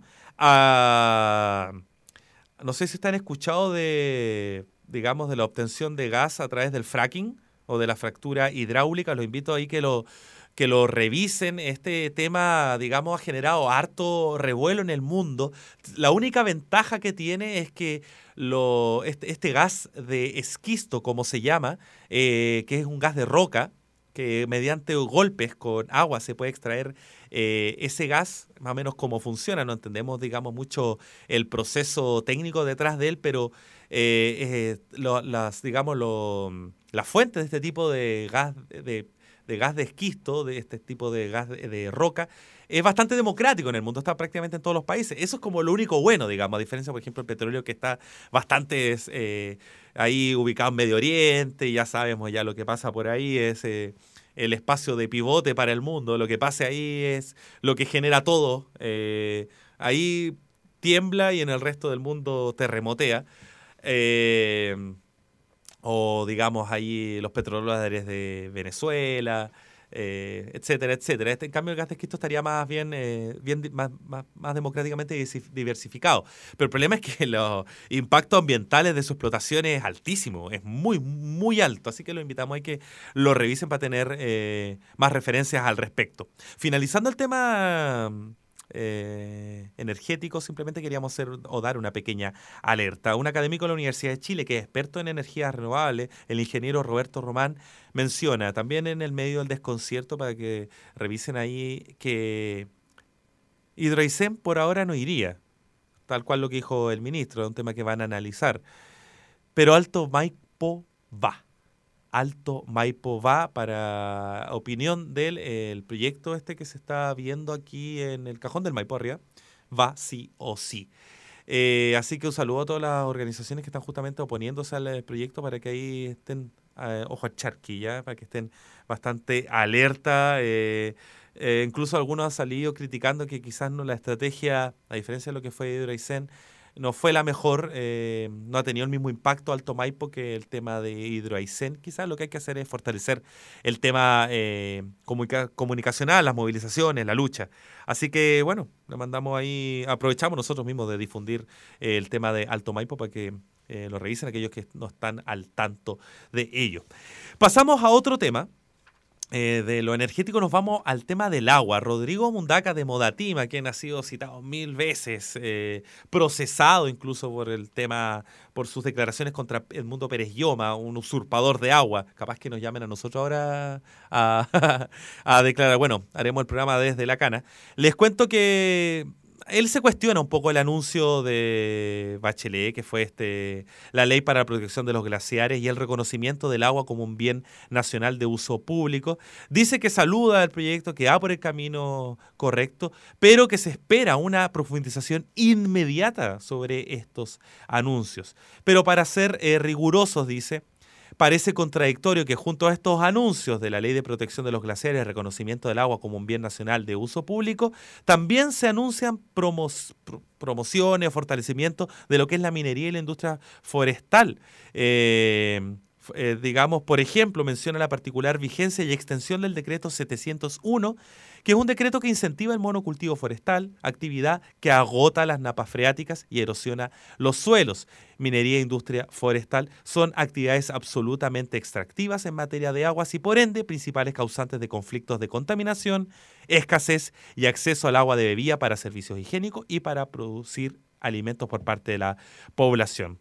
a... No sé si están escuchado de, digamos, de la obtención de gas a través del fracking o de la fractura hidráulica. Los invito ahí que lo, que lo revisen. Este tema, digamos, ha generado harto revuelo en el mundo. La única ventaja que tiene es que lo, este, este gas de esquisto, como se llama, eh, que es un gas de roca, que mediante golpes con agua se puede extraer eh, ese gas, más o menos cómo funciona. No entendemos, digamos, mucho el proceso técnico detrás de él, pero eh, eh, lo, las, digamos, lo, las fuentes de este tipo de gas de, de gas de esquisto, de este tipo de gas de, de roca, es bastante democrático en el mundo, está prácticamente en todos los países. Eso es como lo único bueno, digamos, a diferencia, por ejemplo, del petróleo, que está bastante eh, ahí ubicado en Medio Oriente, y ya sabemos ya lo que pasa por ahí, es eh, el espacio de pivote para el mundo. Lo que pase ahí es lo que genera todo. Eh, ahí tiembla y en el resto del mundo terremotea. Eh, o digamos ahí los petrodólares de Venezuela, eh, etcétera, etcétera. Este, en cambio, el gas de esquisto estaría más bien, eh, bien más, más, más democráticamente diversificado. Pero el problema es que los impactos ambientales de su explotación es altísimo, es muy, muy alto. Así que los invitamos a que lo revisen para tener eh, más referencias al respecto. Finalizando el tema Eh, energético, simplemente queríamos hacer o dar una pequeña alerta. Un académico de la Universidad de Chile, que es experto en energías renovables, el ingeniero Roberto Román, menciona también en el medio del desconcierto, para que revisen ahí, que Hidroaicén por ahora no iría, tal cual lo que dijo el ministro, es un tema que van a analizar, pero Alto Maipo va. Alto Maipo va, para opinión del el proyecto este que se está viendo aquí en el cajón del Maipo arriba, va sí o sí. Eh, así que un saludo a todas las organizaciones que están justamente oponiéndose al proyecto, para que ahí estén, eh, ojo a charquilla, para que estén bastante alerta. Eh, eh, incluso algunos han salido criticando que quizás no la estrategia, a diferencia de lo que fue Hidroaicén, no fue la mejor, eh, no ha tenido el mismo impacto Alto Maipo que el tema de Hidroaicén. Quizás lo que hay que hacer es fortalecer el tema eh, comunica- comunicacional, las movilizaciones, la lucha. Así que, bueno, le mandamos ahí, aprovechamos nosotros mismos de difundir eh, el tema de Alto Maipo, para que eh, lo revisen aquellos que no están al tanto de ello. Pasamos a otro tema. Eh, de lo energético nos vamos al tema del agua. Rodrigo Mundaca de Modatima, quien ha sido citado mil veces, eh, procesado incluso por el tema, por sus declaraciones contra Edmundo Pérez Lloma, un usurpador de agua. Capaz que nos llamen a nosotros ahora a, a declarar. Bueno, haremos el programa desde la cana. Les cuento que él se cuestiona un poco el anuncio de Bachelet, que fue este la ley para la protección de los glaciares y el reconocimiento del agua como un bien nacional de uso público. Dice que saluda el proyecto, que va por el camino correcto, pero que se espera una profundización inmediata sobre estos anuncios. Pero para ser eh, rigurosos, dice, parece contradictorio que junto a estos anuncios de la Ley de Protección de los Glaciares y reconocimiento del agua como un bien nacional de uso público, también se anuncian promos, pro, promociones, fortalecimiento de lo que es la minería y la industria forestal. Eh, eh, digamos, por ejemplo, menciona la particular vigencia y extensión del decreto setecientos uno, que es un decreto que incentiva el monocultivo forestal, actividad que agota las napas freáticas y erosiona los suelos. Minería e industria forestal son actividades absolutamente extractivas en materia de aguas y, por ende, principales causantes de conflictos de contaminación, escasez y acceso al agua de bebida para servicios higiénicos y para producir alimentos por parte de la población.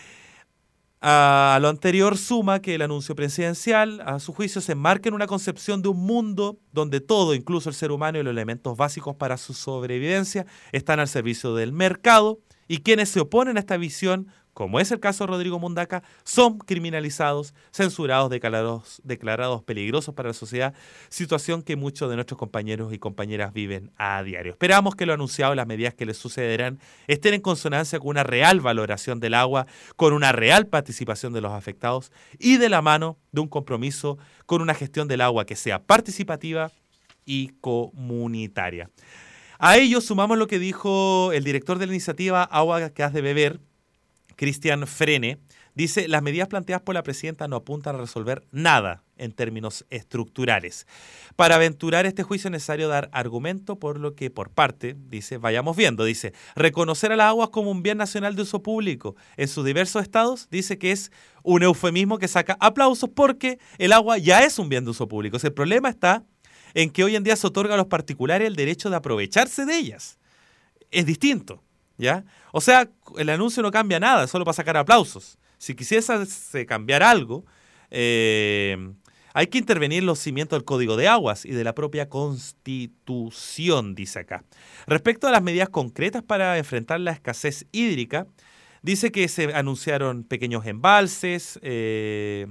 A lo anterior suma que el anuncio presidencial, a su juicio, se enmarca en una concepción de un mundo donde todo, incluso el ser humano y los elementos básicos para su sobrevivencia, están al servicio del mercado, y quienes se oponen a esta visión, como es el caso de Rodrigo Mundaca, son criminalizados, censurados, declarados, declarados peligrosos para la sociedad, situación que muchos de nuestros compañeros y compañeras viven a diario. Esperamos que lo anunciado y las medidas que les sucederán estén en consonancia con una real valoración del agua, con una real participación de los afectados y de la mano de un compromiso con una gestión del agua que sea participativa y comunitaria. A ello sumamos lo que dijo el director de la iniciativa Agua que has de beber, Cristian Frene. Dice, las medidas planteadas por la presidenta no apuntan a resolver nada en términos estructurales. Para aventurar este juicio es necesario dar argumento, por lo que por parte, dice, vayamos viendo. Dice, reconocer a las aguas como un bien nacional de uso público en sus diversos estados, dice que es un eufemismo que saca aplausos porque el agua ya es un bien de uso público. O sea, el problema está en que hoy en día se otorga a los particulares el derecho de aprovecharse de ellas. Es distinto, ¿ya? O sea, el anuncio no cambia nada, solo para sacar aplausos. Si quisiese cambiar algo, eh, hay que intervenir en los cimientos del Código de Aguas y de la propia Constitución, dice acá. Respecto a las medidas concretas para enfrentar la escasez hídrica, dice que se anunciaron pequeños embalses, eh,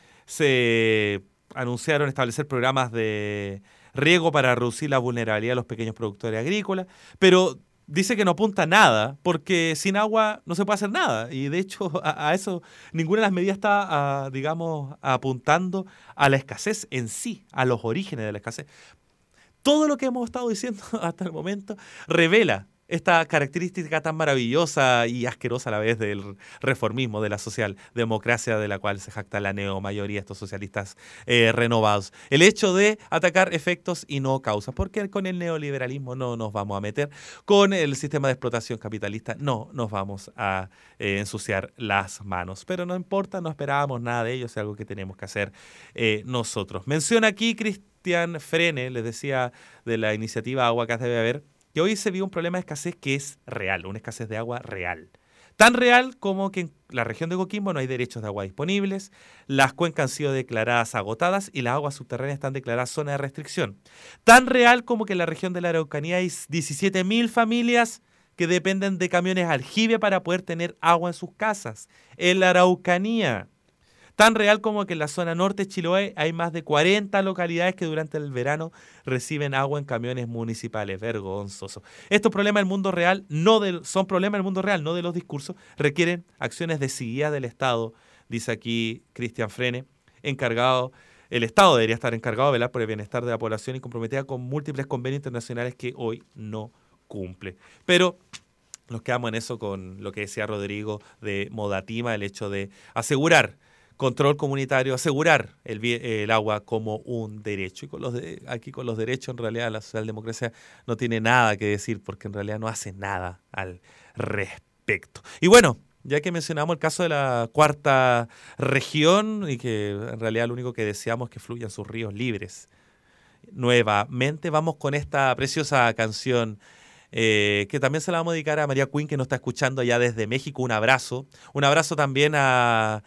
se anunciaron establecer programas de riego para reducir la vulnerabilidad de los pequeños productores agrícolas, pero dice que no apunta a nada, porque sin agua no se puede hacer nada. Y de hecho, a, a eso, ninguna de las medidas está, a, digamos, apuntando a la escasez en sí, a los orígenes de la escasez. Todo lo que hemos estado diciendo hasta el momento revela esta característica tan maravillosa y asquerosa a la vez del reformismo, de la socialdemocracia de la cual se jacta la neomayoría, estos socialistas eh, renovados. El hecho de atacar efectos y no causas, porque con el neoliberalismo no nos vamos a meter, con el sistema de explotación capitalista no nos vamos a eh, ensuciar las manos. Pero no importa, no esperábamos nada de ello, es algo que tenemos que hacer eh, nosotros. Menciona aquí Cristian Frene, les decía de la iniciativa Agua que debe haber, que hoy se vive un problema de escasez que es real, una escasez de agua real. Tan real como que en la región de Coquimbo no hay derechos de agua disponibles, las cuencas han sido declaradas agotadas y las aguas subterráneas están declaradas zona de restricción. Tan real como que en la región de la Araucanía hay diecisiete mil familias que dependen de camiones aljibe para poder tener agua en sus casas. En la Araucanía. Tan real como que en la zona norte de Chiloé hay más de cuarenta localidades que durante el verano reciben agua en camiones municipales. Vergonzoso. Estos problemas del mundo real no de, son problemas del mundo real, no de los discursos. Requieren acciones decididas del Estado, dice aquí Cristian Frene, encargado. El Estado debería estar encargado de velar por el bienestar de la población y comprometida con múltiples convenios internacionales que hoy no cumple. Pero nos quedamos en eso con lo que decía Rodrigo de Modatima, el hecho de asegurar control comunitario, asegurar el, el agua como un derecho. Y con los de, aquí con los derechos, en realidad, la socialdemocracia no tiene nada que decir, porque en realidad no hace nada al respecto. Y bueno, ya que mencionamos el caso de la cuarta región, y que en realidad lo único que deseamos es que fluyan sus ríos libres, nuevamente vamos con esta preciosa canción, eh, que también se la vamos a dedicar a María Quinn, que nos está escuchando allá desde México. Un abrazo. Un abrazo también a...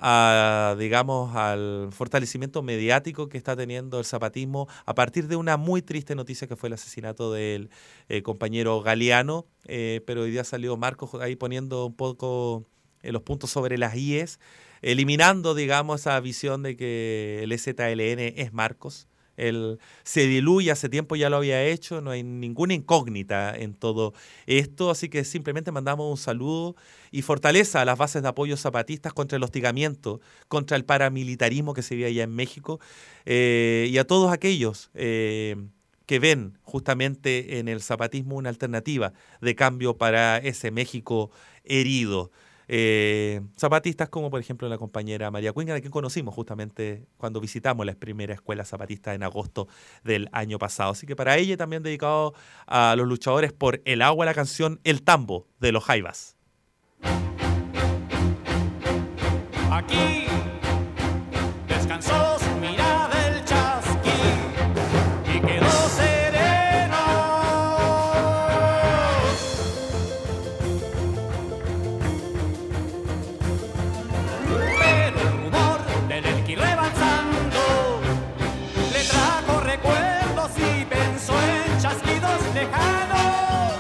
A, digamos, al fortalecimiento mediático que está teniendo el zapatismo a partir de una muy triste noticia que fue el asesinato del eh, compañero Galeano, eh, pero hoy día salió Marcos ahí poniendo un poco eh, los puntos sobre las íes, eliminando, digamos, esa visión de que el E Z L N es Marcos. Él se diluye, hace tiempo ya lo había hecho, no hay ninguna incógnita en todo esto, así que simplemente mandamos un saludo y fortaleza a las bases de apoyo zapatistas contra el hostigamiento, contra el paramilitarismo que se vive allá en México, eh, y a todos aquellos eh, que ven justamente en el zapatismo una alternativa de cambio para ese México herido. Eh, zapatistas como por ejemplo la compañera María Quinn, a quien conocimos justamente cuando visitamos la primera escuela zapatista en agosto del año pasado. Así que para ella también dedicado a los luchadores por el agua, la canción El Tambo de los Jaivas. Aquí descansó su mirada el chasqui y quedó sereno. Pero el rumor del Elqui rebalsando le trajo recuerdos y pensó en chasquidos lejanos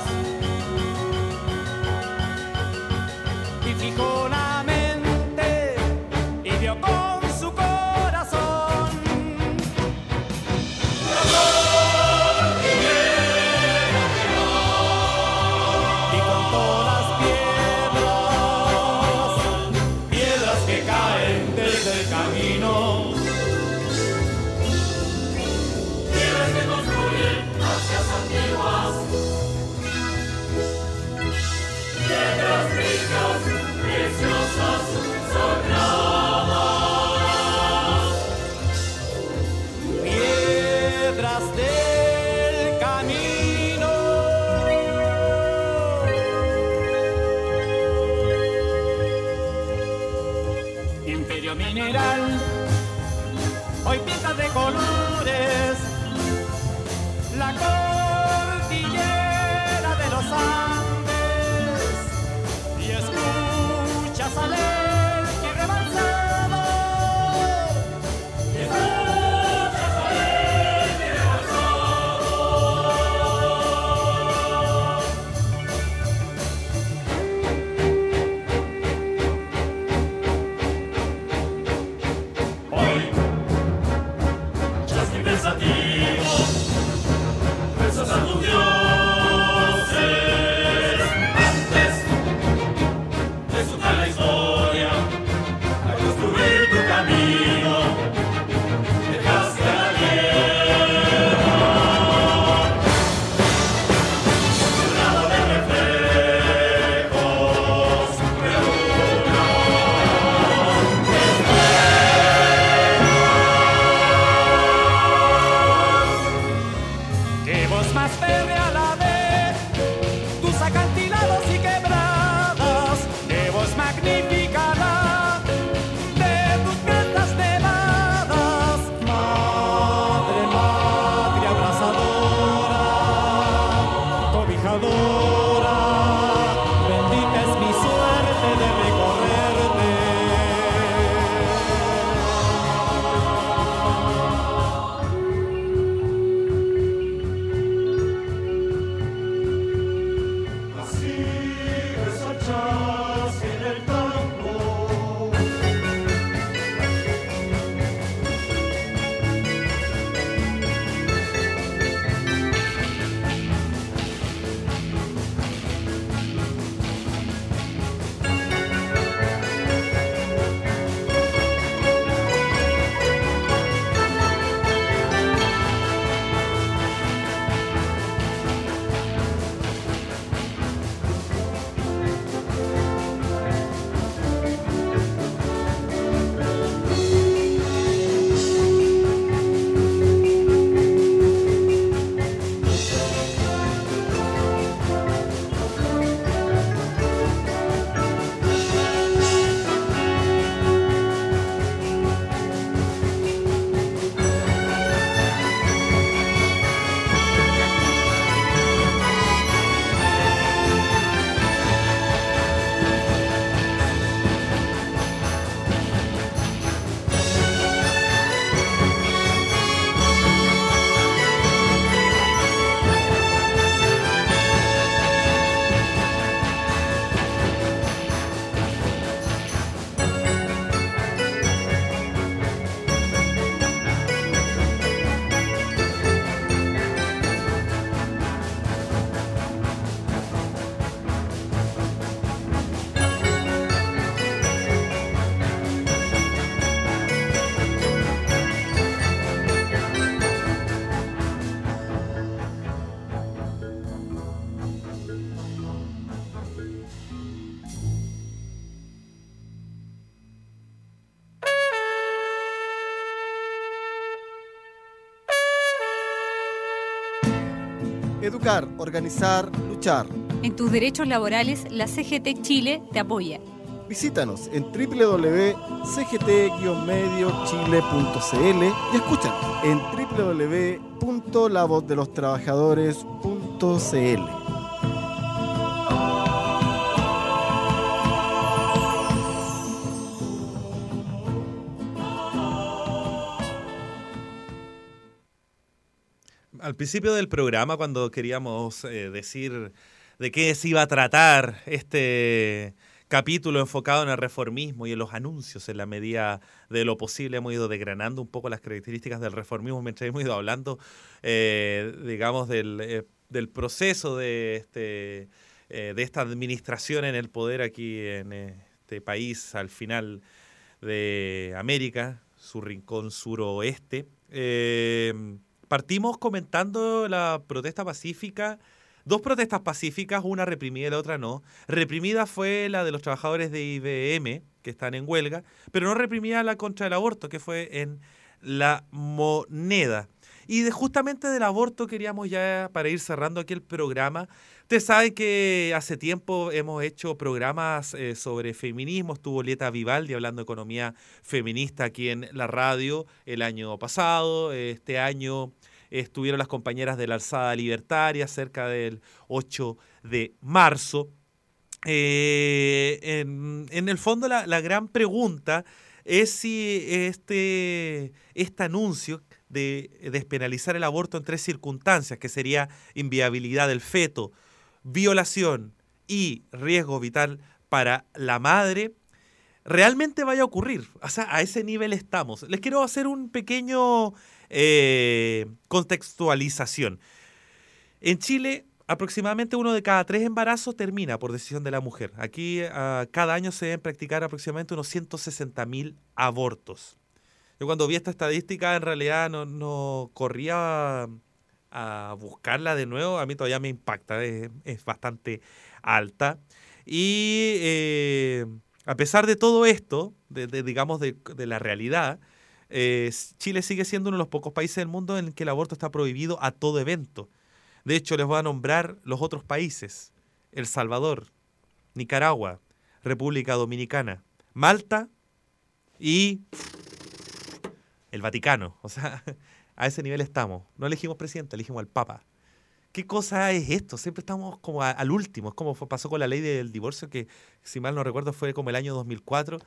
y fijó la mente y vio con su corazón y contó las piedras, piedras que caen desde el camino, piedras que construyen hacias antiguas, piedras ricas, preciosas, sagradas, piedras del camino. Imperio mineral, hoy pintas de colores, la cordillera de los Andes y escuchas al elqui rebalsado. Escuchas al elqui rebalsado. Hoy ya estoy pensativo, rezas a tus dioses antes de soltar la historia, a construir tu camino, dejaste a la tierra, llenado de reflejos, de luna, que voz más férrea la de tus acantilados y quebradas, que voz magnífica la de tus crestas nevadas. Madre, madre abrazadora, cobijadora, bendita es mi suerte de recorrerte. Así desachas en el campo. Educar, organizar, luchar. En tus derechos laborales, la C G T Chile te apoya. Visítanos en doble u doble u doble u punto c g t guion medio chile punto c l y escúchanos en doble u doble u doble u punto la voz de los trabajadores punto c l. Al principio del programa, cuando queríamos eh, decir de qué se iba a tratar este capítulo enfocado en el reformismo y en los anuncios, en la medida de lo posible, hemos ido desgranando un poco las características del reformismo mientras hemos ido hablando, eh, digamos, del, eh, del proceso de, este, eh, de esta administración en el poder aquí en este país, al final de América, su rincón suroeste. Eh, Partimos comentando la protesta pacífica, dos protestas pacíficas, una reprimida y la otra no. Reprimida fue la de los trabajadores de I B M, que están en huelga, pero no reprimida la contra el aborto, que fue en La Moneda. Y de, justamente del aborto queríamos ya, para ir cerrando aquí el programa. Usted sabe que hace tiempo hemos hecho programas eh, sobre feminismo. Estuvo Lieta Vivaldi hablando de economía feminista aquí en la radio el año pasado. Este año estuvieron las compañeras de la Alzada Libertaria cerca del ocho de marzo. Eh, en, en el fondo la, la gran pregunta es si este, este anuncio de despenalizar el aborto en tres circunstancias, que sería inviabilidad del feto, violación y riesgo vital para la madre, realmente vaya a ocurrir. O sea, a ese nivel estamos. Les quiero hacer un pequeño eh, contextualización. En Chile, aproximadamente uno de cada tres embarazos termina por decisión de la mujer. Aquí uh, cada año se deben practicar aproximadamente unos ciento sesenta mil abortos. Yo cuando vi esta estadística en realidad no, no corría a buscarla de nuevo. A mí todavía me impacta, es, es bastante alta. Y eh, a pesar de todo esto, de, de, digamos de, de la realidad, eh, Chile sigue siendo uno de los pocos países del mundo en que el aborto está prohibido a todo evento. De hecho, les voy a nombrar los otros países: El Salvador, Nicaragua, República Dominicana, Malta y el Vaticano. O sea, a ese nivel estamos. No elegimos presidente, elegimos al Papa. ¿Qué cosa es esto? Siempre estamos como a, al último. Es como fue, pasó con la ley del divorcio, que si mal no recuerdo fue como el año dos mil cuatro,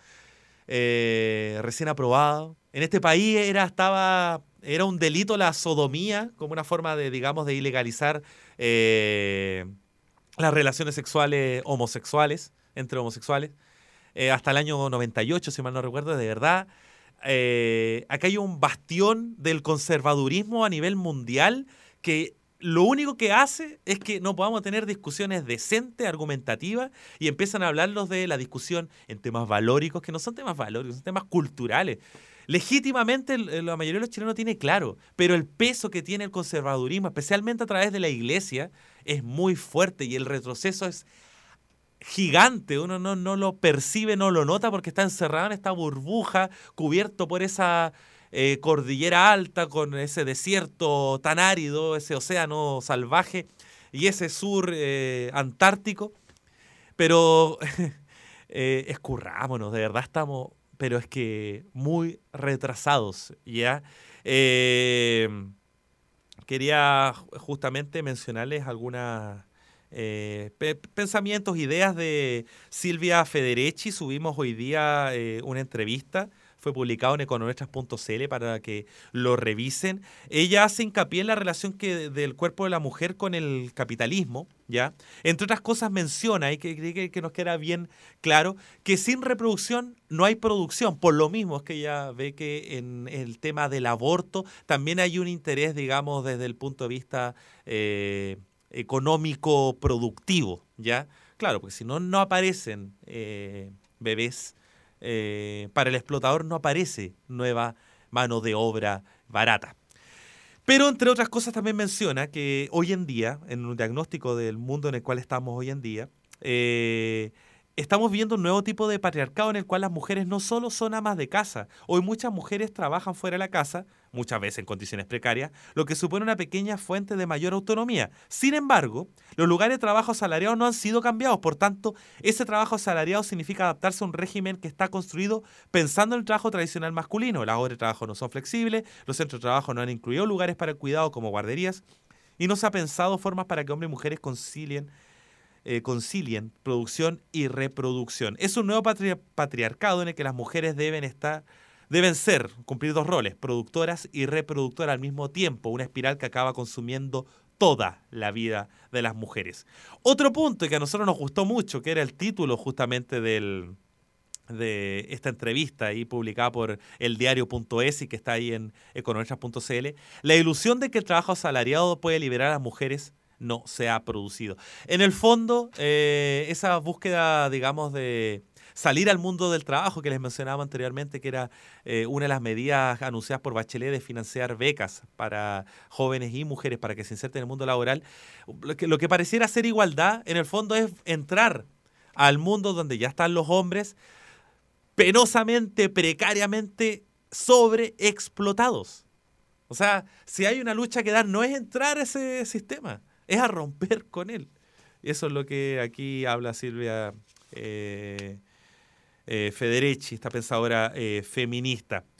eh, recién aprobado. En este país era, estaba, era un delito la sodomía, como una forma de, digamos, de ilegalizar eh, las relaciones sexuales homosexuales, entre homosexuales. Eh, hasta el año noventa y ocho, si mal no recuerdo, de verdad. Eh, acá hay un bastión del conservadurismo a nivel mundial que lo único que hace es que no podamos tener discusiones decentes, argumentativas, y empiezan a hablarnos de la discusión en temas valóricos, que no son temas valóricos, son temas culturales. Legítimamente la mayoría de los chilenos tiene claro, pero el peso que tiene el conservadurismo, especialmente a través de la iglesia, es muy fuerte y el retroceso es gigante. Uno no, no lo percibe, no lo nota porque está encerrado en esta burbuja, cubierto por esa eh, cordillera alta, con ese desierto tan árido, ese océano salvaje y ese sur eh, antártico. Pero eh, escurrámonos, de verdad estamos, pero es que muy retrasados, ¿ya? Eh, quería justamente mencionarles algunas Eh, pe- pensamientos, ideas de Silvia Federici. Subimos hoy día eh, una entrevista, fue publicado en econometras punto c l para que lo revisen. Ella hace hincapié en la relación que, del cuerpo de la mujer con el capitalismo, ¿ya? Entre otras cosas menciona, y que, que, que nos queda bien claro, que sin reproducción no hay producción. Por lo mismo es que ella ve que en el tema del aborto también hay un interés, digamos, desde el punto de vista eh, económico productivo, ¿ya? Claro, porque si no, no aparecen eh, bebés, eh, para el explotador no aparece nueva mano de obra barata. Pero, entre otras cosas, también menciona que hoy en día, en un diagnóstico del mundo en el cual estamos hoy en día, eh, estamos viendo un nuevo tipo de patriarcado en el cual las mujeres no solo son amas de casa. Hoy muchas mujeres trabajan fuera de la casa, muchas veces en condiciones precarias, lo que supone una pequeña fuente de mayor autonomía. Sin embargo, los lugares de trabajo asalariados no han sido cambiados. Por tanto, ese trabajo asalariado significa adaptarse a un régimen que está construido pensando en el trabajo tradicional masculino. Las horas de trabajo no son flexibles, los centros de trabajo no han incluido lugares para el cuidado como guarderías, y no se ha pensado formas para que hombres y mujeres concilien Eh, concilien producción y reproducción. Es un nuevo patri- patriarcado en el que las mujeres deben estar, deben ser, cumplir dos roles, productoras y reproductoras al mismo tiempo, una espiral que acaba consumiendo toda la vida de las mujeres. Otro punto que a nosotros nos gustó mucho, que era el título justamente del, de esta entrevista ahí publicada por el diario punto es y que está ahí en econometras punto c l, la ilusión de que el trabajo asalariado puede liberar a las mujeres no se ha producido. En el fondo, eh, esa búsqueda, digamos, de salir al mundo del trabajo que les mencionaba anteriormente, que era eh, una de las medidas anunciadas por Bachelet de financiar becas para jóvenes y mujeres para que se inserten en el mundo laboral, lo que, lo que pareciera ser igualdad, en el fondo es entrar al mundo donde ya están los hombres penosamente, precariamente sobreexplotados. O sea, si hay una lucha que dar, no es entrar a ese sistema, es a romper con él. Y eso es lo que aquí habla Silvia eh, eh, Federici, esta pensadora eh, feminista.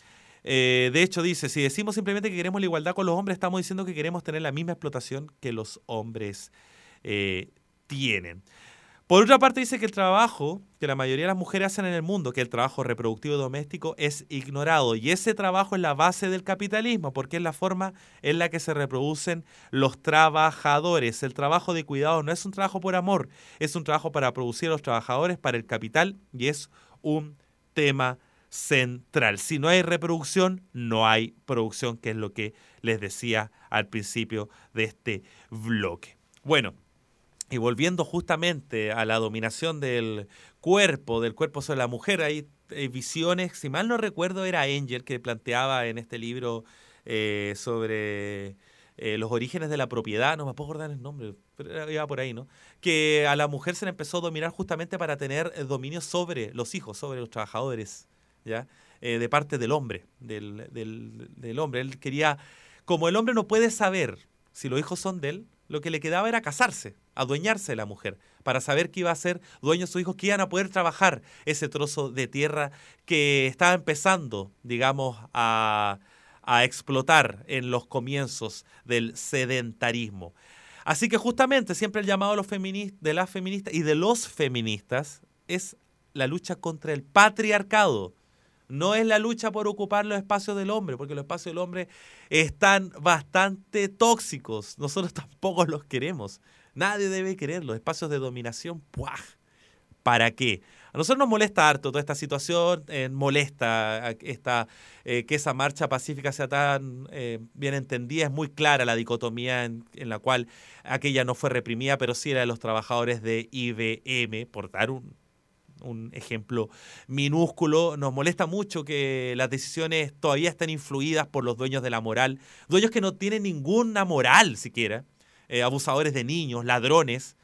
Eh, de hecho, dice, si decimos simplemente que queremos la igualdad con los hombres, estamos diciendo que queremos tener la misma explotación que los hombres eh, tienen. Por otra parte, dice que el trabajo que la mayoría de las mujeres hacen en el mundo, que el trabajo reproductivo doméstico, es ignorado. Y ese trabajo es la base del capitalismo, porque es la forma en la que se reproducen los trabajadores. El trabajo de cuidado no es un trabajo por amor, es un trabajo para producir a los trabajadores, para el capital, y es un tema central. Si no hay reproducción, no hay producción, que es lo que les decía al principio de este bloque. Bueno, y volviendo justamente a la dominación del cuerpo, del cuerpo sobre la mujer, hay, hay visiones, si mal no recuerdo era Engel que planteaba en este libro eh, sobre eh, los orígenes de la propiedad, no me puedo acordar el nombre, pero iba por ahí, ¿no? Que a la mujer se le empezó a dominar justamente para tener dominio sobre los hijos, sobre los trabajadores, ¿ya? Eh, de parte del hombre, del, del, del hombre. Él quería, como el hombre no puede saber si los hijos son de él, lo que le quedaba era casarse, adueñarse de la mujer, para saber que iba a ser dueño de sus hijos, que iban a poder trabajar ese trozo de tierra que estaba empezando, digamos, a, a explotar en los comienzos del sedentarismo. Así que justamente siempre el llamado de, los feminist- de las feministas y de los feministas es la lucha contra el patriarcado. No es la lucha por ocupar los espacios del hombre, porque los espacios del hombre están bastante tóxicos. Nosotros tampoco los queremos. Nadie debe querer los espacios de dominación. ¡Puah! ¿Para qué? A nosotros nos molesta harto toda esta situación, eh, molesta esta, eh, que esa marcha pacífica sea tan eh, bien entendida. Es muy clara la dicotomía en, en la cual aquella no fue reprimida, pero sí era de los trabajadores de I B M, por dar un... un ejemplo minúsculo. Nos molesta mucho que las decisiones todavía estén influidas por los dueños de la moral, dueños que no tienen ninguna moral siquiera, eh, abusadores de niños, ladrones,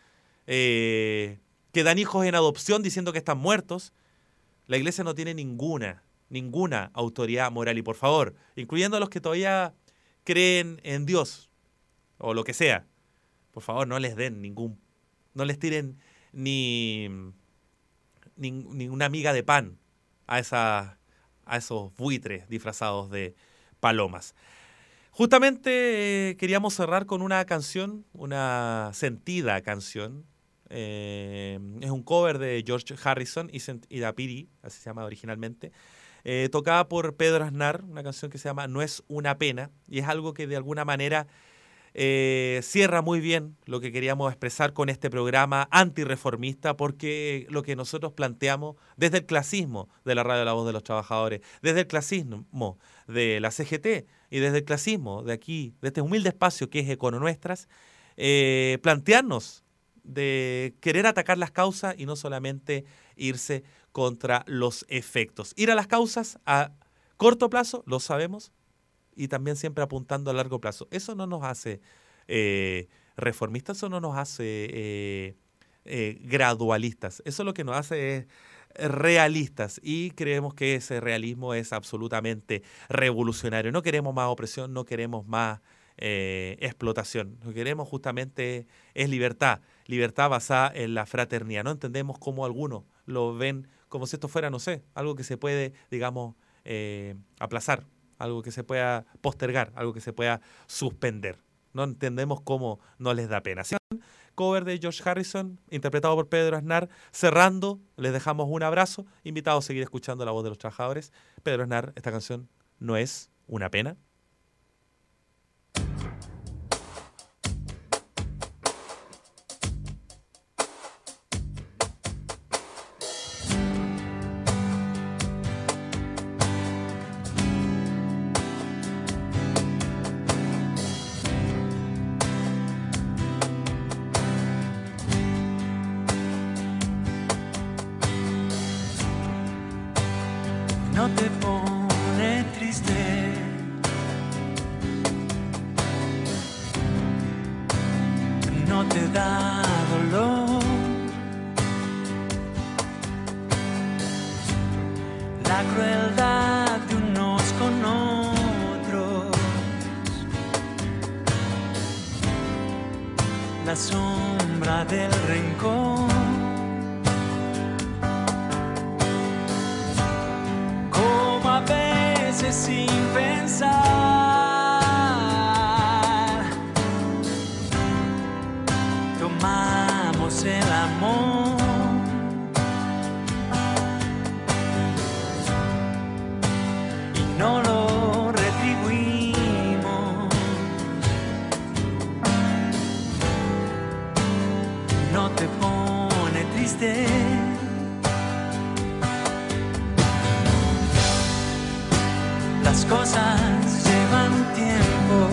eh, que dan hijos en adopción diciendo que están muertos. La iglesia no tiene ninguna, ninguna autoridad moral, y por favor, incluyendo a los que todavía creen en Dios o lo que sea, por favor no les den ningún, no les tiren ni... Ni, ni una miga de pan a, esa, a esos buitres disfrazados de palomas. Justamente eh, queríamos cerrar con una canción, una sentida canción. Eh, es un cover de George Harrison y, y Dapiri, así se llama originalmente, eh, tocada por Pedro Aznar, una canción que se llama No es una pena, y es algo que de alguna manera Eh, cierra muy bien lo que queríamos expresar con este programa antirreformista, porque lo que nosotros planteamos desde el clasismo de la Radio La Voz de los Trabajadores, desde el clasismo de la C G T y desde el clasismo de aquí, de este humilde espacio que es Econonuestras, eh, plantearnos de querer atacar las causas y no solamente irse contra los efectos. Ir a las causas a corto plazo, lo sabemos, y también siempre apuntando a largo plazo. Eso no nos hace eh, reformistas, eso no nos hace eh, eh, gradualistas. Eso lo que nos hace es realistas, y creemos que ese realismo es absolutamente revolucionario. No queremos más opresión, no queremos más eh, explotación. Lo que queremos justamente es libertad, libertad basada en la fraternidad. No entendemos cómo algunos lo ven como si esto fuera, no sé, algo que se puede, digamos, eh, aplazar, algo que se pueda postergar, algo que se pueda suspender. No entendemos cómo no les da pena. Cover de George Harrison, interpretado por Pedro Aznar. Cerrando, les dejamos un abrazo. Invitados a seguir escuchando La Voz de los Trabajadores. Pedro Aznar, esta canción no es una pena. No te pone triste, no te da dolor, la crueldad de unos con otros, la sombra del rencor. veces sin pensar, tomamos el amor y no lo retribuimos. No te pone triste las cosas llevan tiempo,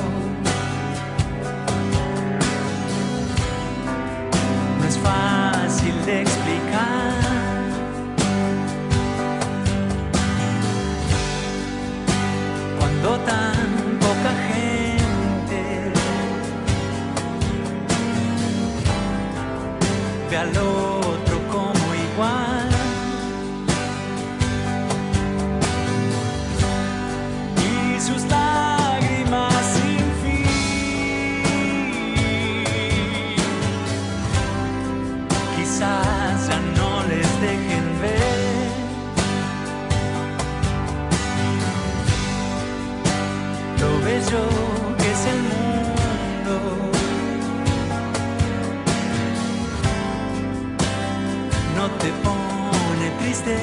no es fácil de explicar. Cuando tan poca gente ve al otro como igual, sus lágrimas sin fin, quizás ya no les dejen ver lo bello que es el mundo. No te pone triste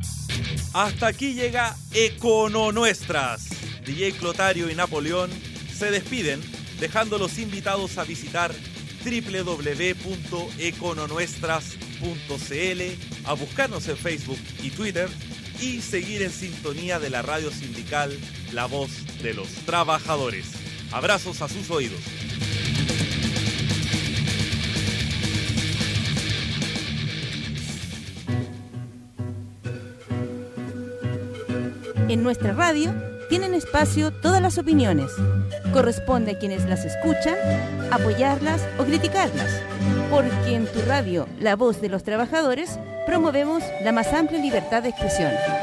Hasta aquí llega Econo Nuestras. D J Clotario y Napoleón se despiden dejándolos invitados a visitar doble u doble u doble u punto econonuestras punto c l, a buscarnos en Facebook y Twitter y seguir en sintonía de la radio sindical La Voz de los Trabajadores. Abrazos a sus oídos. En nuestra radio tienen espacio todas las opiniones. Corresponde a quienes las escuchan apoyarlas o criticarlas, porque en tu radio, La Voz de los Trabajadores, promovemos la más amplia libertad de expresión.